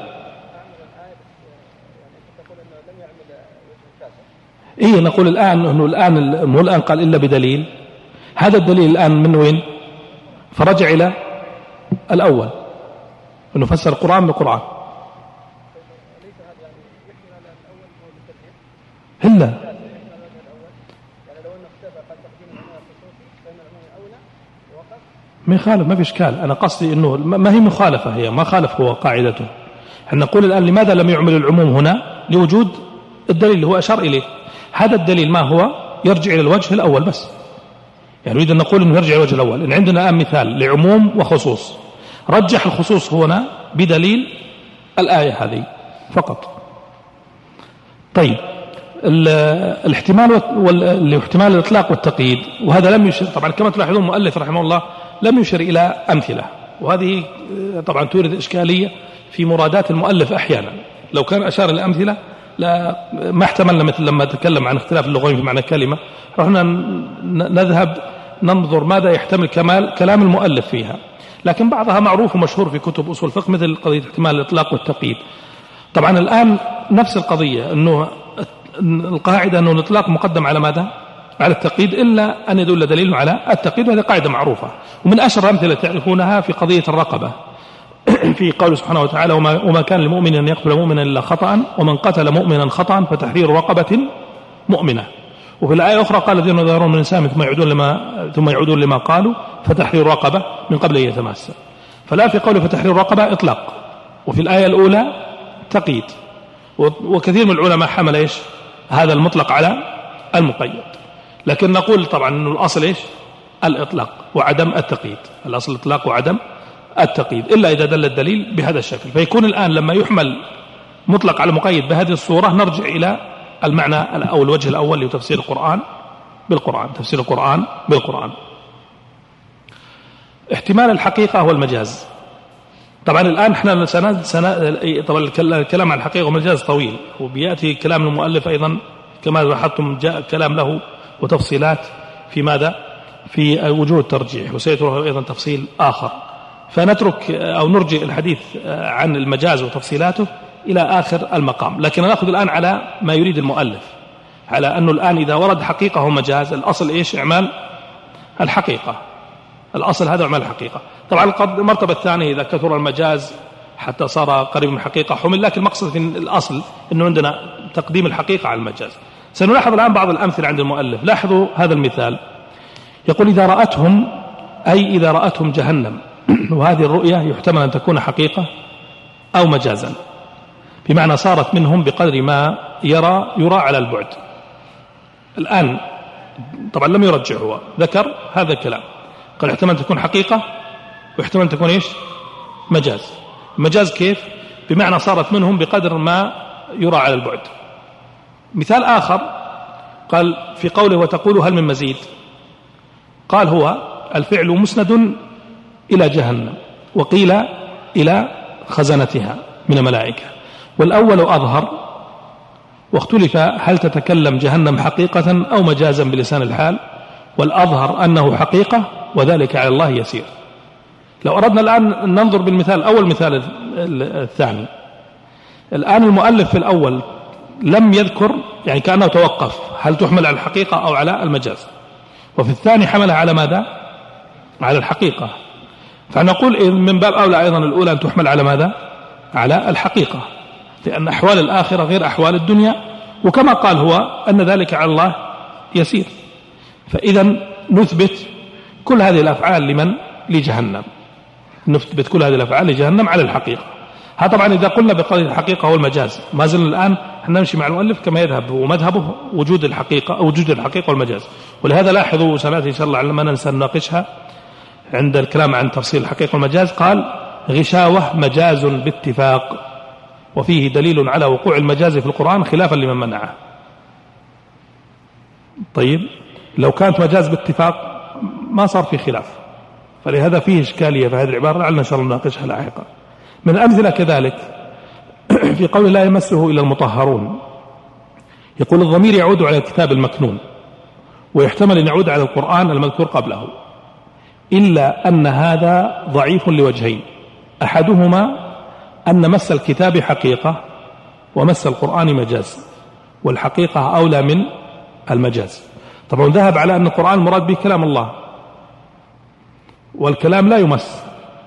إيه نقول الآن أنه الآن قال إلا بدليل. هذا الدليل الآن من وين؟ فرجع إلى الأول أنه فسر القرآن بالقرآن. ما يخالف، ما في إشكال. أنا قصدي أنه ما هي مخالفة، هي ما خالف هو قاعدته. نقول الآن لماذا لم يعمل العموم هنا؟ لوجود الدليل اللي هو أشار إليه. هذا الدليل ما هو؟ يرجع إلى الوجه الأول بس. يعني نريد أن نقول أنه يرجع إلى الوجه الأول. إن عندنا الآن مثال لعموم وخصوص، رجح الخصوص هنا بدليل الآية هذه فقط. طيب الاحتمال والاحتمال الإطلاق والتقييد، وهذا لم يشير طبعا كما تلاحظون المؤلف رحمه الله لم يشير إلى أمثلة، وهذه طبعا تورد إشكالية في مرادات المؤلف أحيانا. لو كان أشار إلى أمثلة لا ما احتملنا، مثل لما تكلم عن اختلاف اللغوين في معنى كلمة رحنا نذهب ننظر ماذا يحتمل كلام المؤلف فيها، لكن بعضها معروف ومشهور في كتب أصول الفقه مثل قضية احتمال الإطلاق والتقييد. طبعا الآن نفس القضية، أنه القاعدة أنه الإطلاق مقدم على ماذا؟ على التقييد، إلا أن يدل دليل على التقييد، وهذه قاعدة معروفة. ومن أشهر الأمثلة تعرفونها في قضية الرقبة في قوله سبحانه وتعالى: وما كان لمؤمن أن يقتل مؤمنا إلا خطأ ومن قتل مؤمنا خطأ فتحرير رقبة مؤمنة. وفي الآية الأخرى قال الذين يظهرون من الإنسان ثم يعودون لما قالوا فتحرير رقبة من قبل أن يتماسا. فلا في قوله فتحرير رقبة إطلاق، وفي الآية الأولى تقييد. وكثير من العلماء حمل إيش هذا المطلق على المقيد، لكن نقول طبعا أنه الأصل إيش الإطلاق وعدم التقييد، الأصل الإطلاق وعدم التقييد، إلا إذا دل الدليل بهذا الشكل. فيكون الآن لما يحمل مطلق على مقيد بهذه الصورة نرجع إلى المعنى أو الوجه الأول لتفسير القرآن بالقرآن، تفسير القرآن بالقرآن. احتمال الحقيقة والمجاز. طبعا الآن احنا طبعا الكلام عن الحقيقة والمجاز طويل، وبيأتي كلام المؤلف أيضا كما لاحظتم جاء كلام له وتفصيلات في ماذا؟ في وجوه الترجيح، وسيترك أيضا تفصيل آخر. فنترك أو نرجع الحديث عن المجاز وتفصيلاته إلى آخر المقام، لكن نأخذ الآن على ما يريد المؤلف، على أنه الآن إذا ورد حقيقة ومجاز الأصل إيش؟ إعمال الحقيقة، الأصل هذا إعمال الحقيقة. طبعا المرتبة الثانية إذا كثر المجاز حتى صار قريب من الحقيقة حمل، لكن المقصد في الأصل أنه عندنا تقديم الحقيقة على المجاز. سنلاحظ الآن بعض الأمثلة عند المؤلف. لاحظوا هذا المثال، يقول إذا رأتهم، أي إذا رأتهم جهنم، وهذه الرؤية يحتمل أن تكون حقيقة أو مجازا، بمعنى صارت منهم بقدر ما يرى على البعد. الآن طبعا لم يرجع، هو ذكر هذا الكلام، قال احتمل تكون حقيقة واحتمل تكون إيش؟ مجاز. مجاز كيف؟ بمعنى صارت منهم بقدر ما يرى على البعد. مثال آخر قال في قوله وتقول هل من مزيد، قال هو الفعل مسند إلى جهنم، وقيل إلى خزنتها من الملائكة، والأول أظهر، واختلف هل تتكلم جهنم حقيقة أو مجازا بلسان الحال، والأظهر أنه حقيقة وذلك على الله يسير. لو أردنا الآن ننظر بالمثال أول مثال الثاني، الآن المؤلف في الأول لم يذكر، يعني كأنه توقف هل تحمل على الحقيقة أو على المجاز، وفي الثاني حملها على ماذا؟ على الحقيقة. فنقول من باب أولى أيضا الأولى أن تحمل على ماذا؟ على الحقيقة، لأن أحوال الآخرة غير أحوال الدنيا، وكما قال هو أن ذلك على الله يسير. فإذا نثبت كل هذه الأفعال لمن؟ لجهنم، نثبت كل هذه الأفعال لجهنم على الحقيقة. هذا طبعا إذا قلنا بقضية الحقيقة والمجاز، ما زلنا الآن نمشي مع المؤلف كما يذهب ومذهبه وجود الحقيقة أو وجود الحقيقة والمجاز. ولهذا لاحظوا سنأتي إن شاء الله ما ننسى نناقشها عند الكلام عن تفصيل الحقيقة والمجاز، قال غشاوة مجاز باتفاق، وفيه دليل على وقوع المجاز في القرآن خلافا لمن منعه. طيب لو كانت مجاز باتفاق ما صار في خلاف، فلهذا فيه إشكالية في هذه العبارة، لعلنا إن شاء الله نناقشها لاحقا. من الأمثلة كذلك في قول لا يمسه إلا المطهرون، يقول الضمير يعود على الكتاب المكنون، ويحتمل أن يعود على القرآن المذكور قبله، إلا أن هذا ضعيف لوجهين، أحدهما أن مس الكتاب حقيقة ومس القرآن مجاز، والحقيقة أولى من المجاز. طبعا ذهب على أن القرآن المراد به كلام الله، والكلام لا يمس،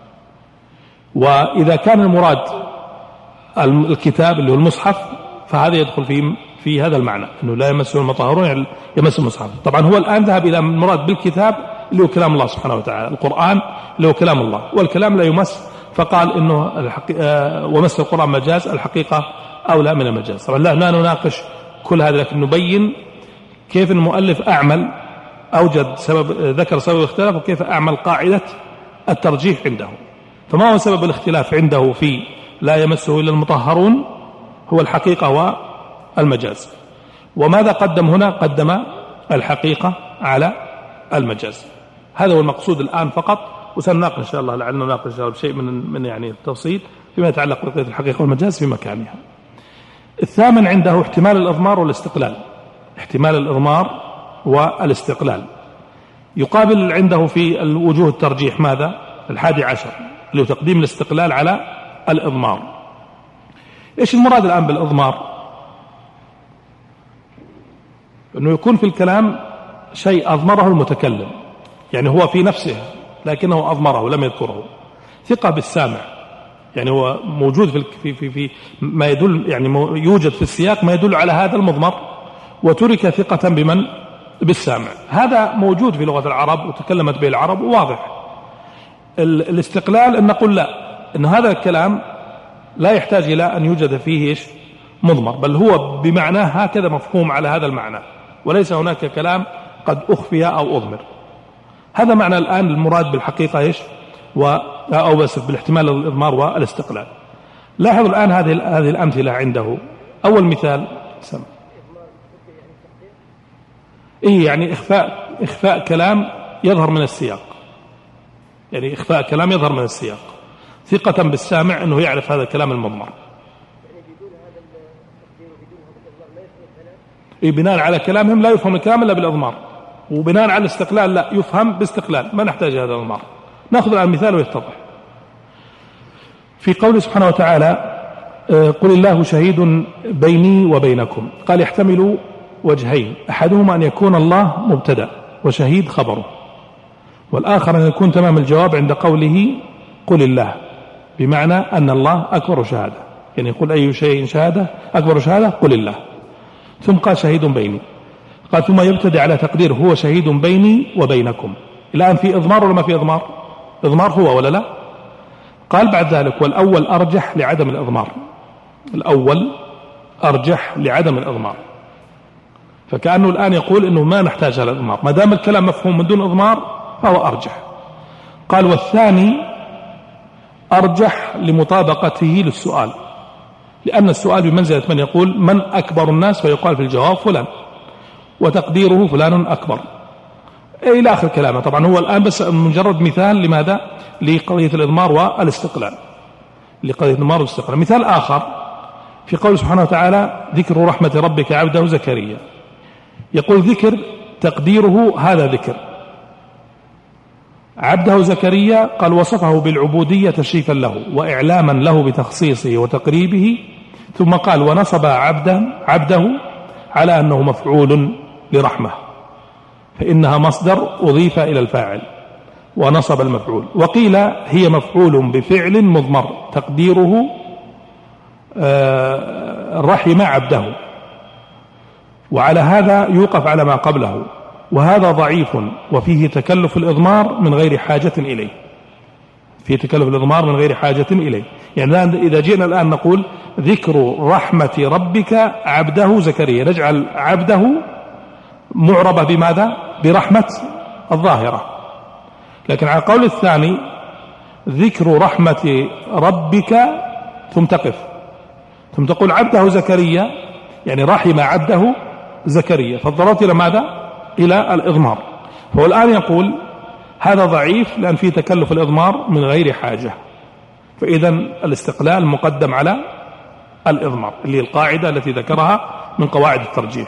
وإذا كان المراد الكتاب اللي هو المصحف فهذا يدخل في هذا المعنى، أنه لا يمسه المطهرون يمس المصحف. طبعا هو الآن ذهب إلى المراد بالكتاب اللي هو كلام الله سبحانه وتعالى، القرآن اللي هو كلام الله، والكلام لا يمس، فقال إنه ومس القرآن مجاز، الحقيقة أولى من المجاز. طبعا لا نناقش كل هذا، لكن نبين كيف المؤلف أوجد ذكر سبب الاختلاف، وكيف أعمل قاعدة الترجيح عنده. فما هو سبب الاختلاف عنده في لا يمسه إلا المطهرون؟ هو الحقيقة والمجاز. وماذا قدم هنا؟ قدم الحقيقة على المجاز. هذا هو المقصود الآن فقط، وسنناقش إن شاء الله، لعلنا نناقش بشيء من يعني التفصيل فيما يتعلق بقضية الحقيقة والمجاز في مكانها. الثامن عنده احتمال الإضمار والاستقلال. احتمال الإضمار والاستقلال يقابل عنده في الوجوه الترجيح ماذا؟ 11 اللي هو تقديم الاستقلال على الإضمار. إيش المراد الآن بالإضمار؟ أنه يكون في الكلام شيء أضمره المتكلم، يعني هو في نفسه لكنه أضمره لم يذكره. ثقة بالسامع، يعني هو موجود في ما يدل، يعني يوجد في السياق ما يدل على هذا المضمر، وترك ثقة بمن؟ بالسامع. هذا موجود في لغة العرب وتكلمت به العرب وواضح. الاستقلال أن نقول لا، أن هذا الكلام لا يحتاج إلى أن يوجد فيه إيش؟ مضمر، بل هو بمعناه هكذا مفهوم على هذا المعنى، وليس هناك كلام قد أخفي أو أضمر. هذا معنى الآن المراد بالحقيقة إيش؟ أو بس بالاحتمال الإضمار والاستقلال. لاحظوا الآن هذه الأمثلة عنده. أول مثال يعني إخفاء كلام يظهر من السياق، يعني إخفاء كلام يظهر من السياق، ثقة بالسامع أنه يعرف هذا الكلام المضمر. بناء على كلامهم لا يفهم الكلام إلا بالإضمار، وبناء على الاستقلال لا يفهم باستقلال، ما نحتاج هذا الإضمار. نأخذ الآن مثال ويتضح. في قوله سبحانه وتعالى قل الله شهيد بيني وبينكم، قال يحتمل وجهين، أحدهما أن يكون الله مبتدأ وشهيد خبره، والآخر أن يكون تمام الجواب عند قوله قل الله، بمعنى أن الله أكبر شهادة، يعني يقول أي شيء شهادة أكبر شهادة قل الله. ثم قال شهيد بيني، قال ثم يبتدئ على تقدير هو شهيد بيني وبينكم. الآن في إضمار ولا ما في إضمار؟ إضمار هو ولا لا؟ قال بعد ذلك والأول أرجح لعدم الإضمار، الأول أرجح لعدم الإضمار، فكأنه الآن يقول إنه ما نحتاج على الإضمار، ما دام الكلام مفهوم من دون إضمار فهو أرجح. قال والثاني أرجح لمطابقته للسؤال، لأن السؤال بمنزلة من يقول من أكبر الناس، فيقال في الجواب فلان، وتقديره فلان أكبر إلى آخر كلامه. طبعا هو الآن بس مجرد مثال لماذا؟ لقضية الإضمار والاستقلال، لقضية الإضمار والاستقلال. مثال آخر في قول سبحانه وتعالى ذكر رحمة ربك عبده زكريا، يقول ذكر تقديره هذا ذكر عبده زكريا، قال وصفه بالعبودية تشريفا له وإعلاما له بتخصيصه وتقريبه، ثم قال ونصب عبده على أنه مفعول لرحمة، فإنها مصدر أضيف إلى الفاعل ونصب المفعول. وقيل هي مفعول بفعل مضمر تقديره رحم عبده، وعلى هذا يوقف على ما قبله، وهذا ضعيف وفيه تكلف الإضمار من غير حاجة إليه، فيه تكلف الإضمار من غير حاجة إليه. يعني إذا جئنا الآن نقول ذكر رحمة ربك عبده زكريا، نجعل عبده معربة بماذا؟ برحمة الظاهرة. لكن على القول الثاني ذكر رحمة ربك ثم تقف ثم تقول عبده زكريا، يعني رحم عبده زكريا، فاضطررت إلى ماذا؟ إلى الإضمار. فهو الآن يقول هذا ضعيف لأن فيه تكلف الإضمار من غير حاجة، فإذا الاستقلال مقدم على الإضمار، اللي هي القاعدة التي ذكرها من قواعد الترجيح.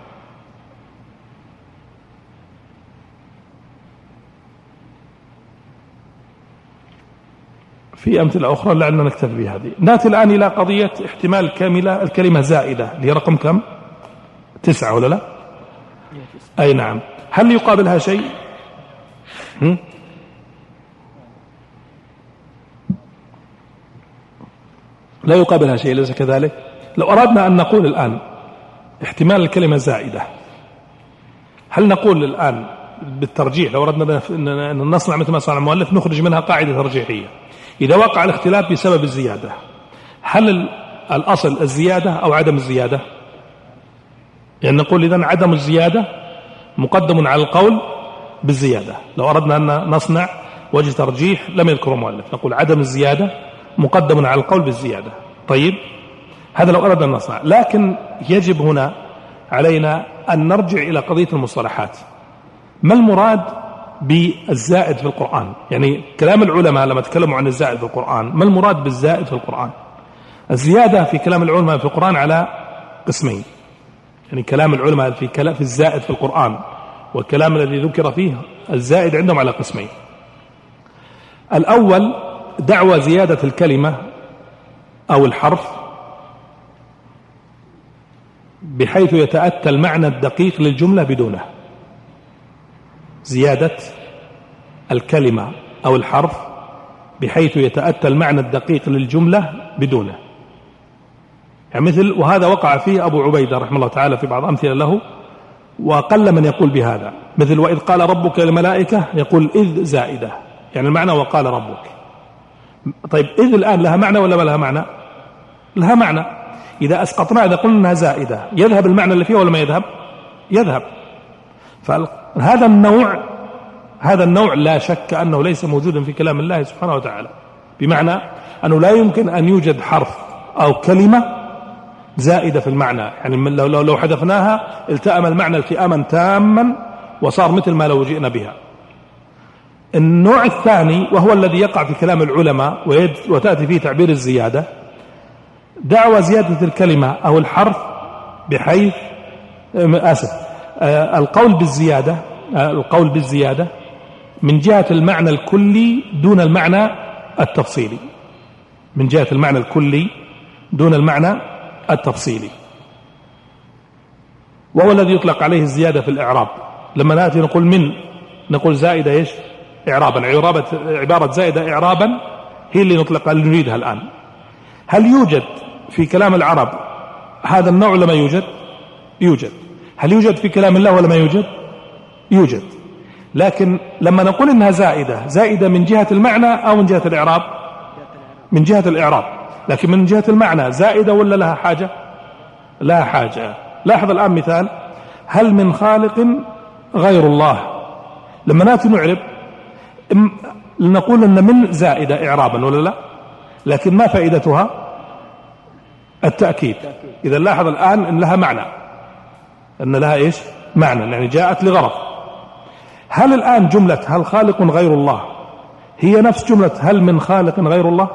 في أمثلة أخرى لعلنا نكتفي بهذه. نأتي الآن إلى قضية احتمال الكلمة زائدة اللي هي رقم كم؟ 9 ولا لا؟ أي نعم. هل يقابلها شيء؟ لا يقابلها شيء، ليس كذلك؟ لو أردنا أن نقول الآن احتمال الكلمة زائدة، هل نقول الآن بالترجيح، لو أردنا أن نصنع مثل ما صنع المؤلف نخرج منها قاعدة ترجيحية. إذا وقع الاختلاف بسبب الزيادة، هل الأصل الزيادة أو عدم الزيادة؟ يعني نقول إذن عدم الزيادة مقدم على القول بالزيادة. لو أردنا أن نصنع وجه ترجيح لم يذكره المؤلف، نقول عدم الزيادة مقدم على القول بالزيادة. طيب، هذا لو أردنا أن نصنع. لكن يجب هنا علينا أن نرجع إلى قضية المصطلحات. ما المراد بالزائد في القرآن؟ يعني كلام العلماء لما تكلموا عن الزائد في القرآن، ما المراد بالزائد في القرآن؟ الزيادة في كلام العلماء في القرآن على قسمين. يعني كلام العلماء في الزائد في القرآن والكلام الذي ذكر فيه الزائد عندهم على قسمين. الأول دعوى زيادة الكلمة أو الحرف بحيث يتأتى المعنى الدقيق للجملة بدونه. زيادة الكلمة أو الحرف بحيث يتأتى المعنى الدقيق للجملة بدونه. يعني مثل، وهذا وقع فيه أبو عبيدة رحمه الله تعالى في بعض أمثلة له، وقل من يقول بهذا. مثل وإذ قال ربك للملائكة، يقول إذ زائدة، يعني المعنى وقال ربك. طيب، إذ الآن لها معنى ولا ما لها معنى؟ لها معنى. إذا أسقطنا، إذا قلنا أنها زائدة، يذهب المعنى اللي فيها ولا ما يذهب؟ يذهب. فهذا النوع لا شك أنه ليس موجودا في كلام الله سبحانه وتعالى، بمعنى أنه لا يمكن أن يوجد حرف أو كلمة زائدة في المعنى. يعني لو حذفناها التأم المعنى التئاما تاما وصار مثل ما لو جئنا بها. النوع الثاني وهو الذي يقع في كلام العلماء وتأتي فيه تعبير الزيادة، دعوى زيادة الكلمة أو الحرف بحيث القول بالزيادة من جهة المعنى الكلي دون المعنى التفصيلي. من جهة المعنى الكلي دون المعنى التفصيلي، وهو الذي يطلق عليه الزيادة في الإعراب. لما نأتي نقول زائدة إيش؟ إعرابا. عبارة زائدة إعرابا هي اللي نريدها الآن. هل يوجد في كلام العرب هذا النوع ولا ما يوجد؟ يوجد. هل يوجد في كلام الله ولا ما يوجد؟ يوجد. لكن لما نقول إنها زائدة من جهة المعنى أو من جهة الإعراب؟ من جهة الإعراب. لكن من جهة المعنى زائدة ولا لها حاجة؟ لها حاجة. لاحظ الآن مثال، هل من خالق غير الله؟ لما نأتي نعرب نقول أن من زائدة إعرابا ولا لا؟ لكن ما فائدتها؟ التأكيد. إذا لاحظ الآن أن لها معنى، أن لها إيش؟ معنى، يعني جاءت لغرض. هل الآن جملة هل خالق غير الله هي نفس جملة هل من خالق غير الله؟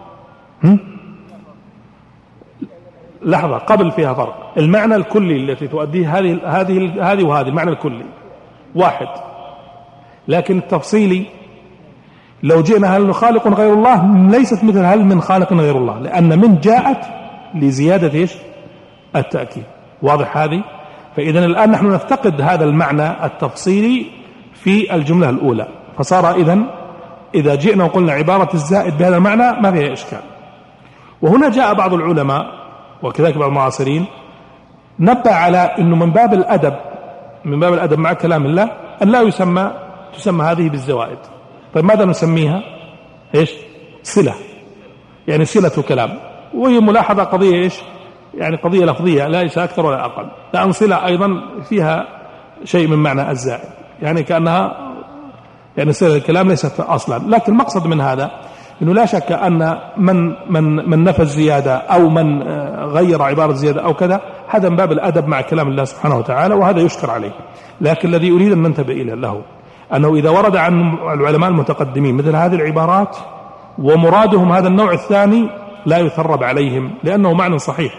لحظة، قبل فيها فرق. المعنى الكلي التي تؤديه هذه وهذه، المعنى الكلي واحد، لكن التفصيلي لو جئنا هل خالق غير الله ليست مثل هل من خالق غير الله، لأن من جاءت لزيادة إيش؟ التأكيد. واضح هذه؟ فإذا الآن نحن نفتقد هذا المعنى التفصيلي في الجملة الأولى، فصار إذا جئنا وقلنا عبارة الزائد بهذا المعنى ما فيها إشكال. وهنا جاء بعض العلماء وكذلك بعض المعاصرين نبه على أنه من باب الأدب مع كلام الله أن لا تسمى هذه بالزوائد. طيب ماذا نسميها؟ إيش؟ صلة، يعني صلة كلام. وهي ملاحظة قضية إيش؟ يعني قضية لفظية ليس أكثر ولا أقل، لأن صلة أيضا فيها شيء من معنى الزائد، يعني كأنها يعني صلة الكلام ليست أصلا. لكن المقصد من هذا إنه لا شك أن من نفى الزيادة أو من غير عبارة الزيادة أو كذا، هذا من باب الأدب مع كلام الله سبحانه وتعالى، وهذا يشكر عليه. لكن الذي أريد أن ننتبه إليه له أنه إذا ورد عن العلماء المتقدمين مثل هذه العبارات ومرادهم هذا النوع الثاني لا يثرب عليهم، لأنه معنى صحيح،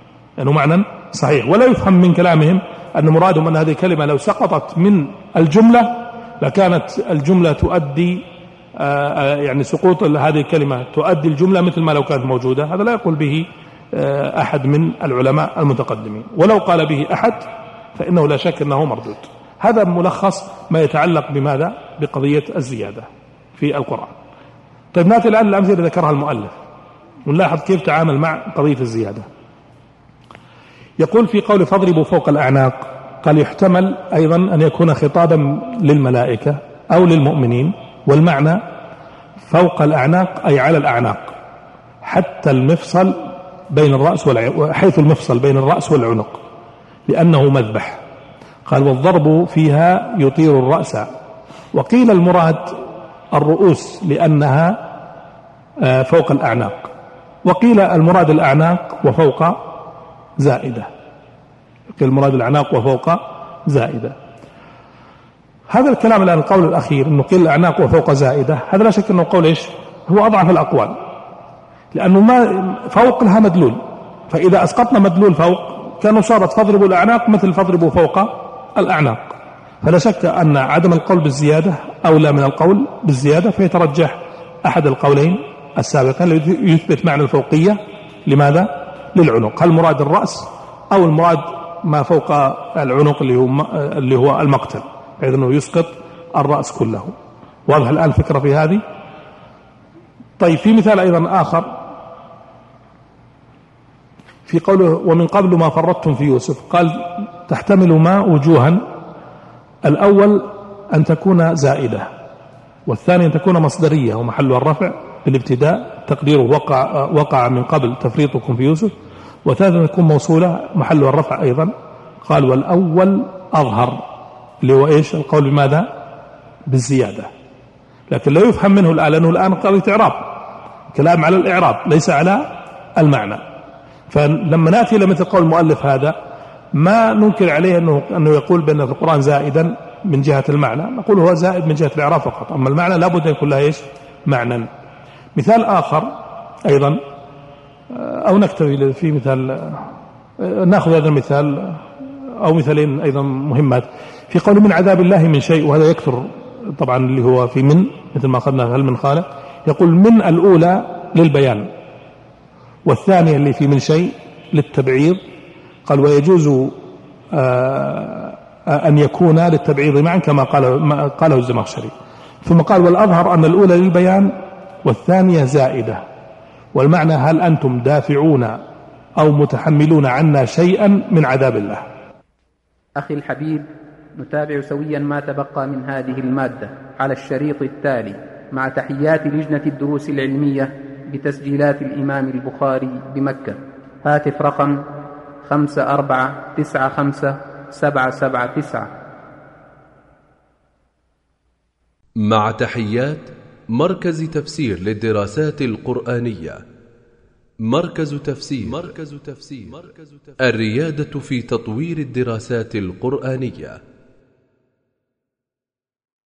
ولا يفهم من كلامهم أن مرادهم أن هذه الكلمة لو سقطت من الجملة لكانت الجملة تؤدي يعني سقوط هذه الكلمة تؤدي الجملة مثل ما لو كانت موجودة. هذا لا يقول به أحد من العلماء المتقدمين، ولو قال به أحد فإنه لا شك أنه مردود. هذا ملخص ما يتعلق بماذا؟ بقضية الزيادة في القرآن. طيب نأتي الآن الأمثلة اللي ذكرها المؤلف ونلاحظ كيف تعامل مع قضية الزيادة. يقول في قول فاضربوا فوق الأعناق قال يحتمل أيضا أن يكون خطابا للملائكة أو للمؤمنين، والمعنى فوق الأعناق أي على الأعناق حتى المفصل بين الرأس حيث المفصل بين الرأس والعنق لأنه مذبح. قال والضرب فيها يطير الرأس. وقيل المراد الرؤوس لأنها فوق الأعناق، وقيل المراد الأعناق وفوق زائدة، قيل المراد الأعناق وفوق زائدة. هذا الكلام الآن القول الأخير أنه قيل الأعناق وفوق زائدة، هذا لا شك أنه قول إيش؟ هو أضعف الأقوال، لأنه ما فوق لها مدلول، فإذا أسقطنا مدلول فوق كانوا صارت فاضربوا الأعناق مثل فاضربوا فوق الأعناق. فلا شك أن عدم القول بالزيادة أولى من القول بالزيادة، فيترجح أحد القولين السابقين الذي يثبت معنى الفوقية. لماذا؟ للعنق. هل مراد الرأس أو المراد ما فوق العنق اللي هو المقتل، بحيث أنه يسقط الرأس كله. واضح الآن الفكرة في هذه؟ طيب في مثال أيضا آخر في قوله ومن قبل ما فرطتم في يوسف، قال تحتمل ما وجوها، الأول أن تكون زائدة، والثاني أن تكون مصدرية ومحلها الرفع بالابتداء تقديره وقع من قبل تفريطكم في يوسف، وثالثا أن تكون موصولة محلها الرفع أيضا. قال والأول أظهر، اللي هو إيش؟ القول بماذا؟ بالزيادة، لكن لا يفهم منه الآن، لأنه الآن قال إعراب، كلام على الإعراب ليس على المعنى. فلما نأتي إلى مثل قول المؤلف هذا ما ننكر عليه أنه يقول بأن في القرآن زائدا من جهة المعنى، نقول هو زائد من جهة الإعراب فقط، أما المعنى لابد أن يكون لها إيش؟ معنى. مثال آخر أيضا، أو نكتفي في مثال، نأخذ هذا المثال أو مثالين أيضا مهمات في قول من عذاب الله من شيء، وهذا يكثر طبعا اللي هو في من، مثل ما أخذنا هل من خالق، يقول من الأولى للبيان، والثانية اللي في من شيء للتبعيض. قال ويجوز أن يكون للتبعيض معا كما قاله الزمخشري. ثم قال والأظهر أن الأولى للبيان والثانية زائدة، والمعنى هل أنتم دافعون أو متحملون عنا شيئا من عذاب الله. أخي الحبيب، نتابع سويا ما تبقى من هذه المادة على الشريط التالي مع تحيات لجنة الدروس العلمية بتسجيلات الإمام البخاري بمكة. هاتف رقم 54957779. مع تحيات مركز تفسير للدراسات القرآنية. مركز تفسير الريادة في تطوير الدراسات القرآنية.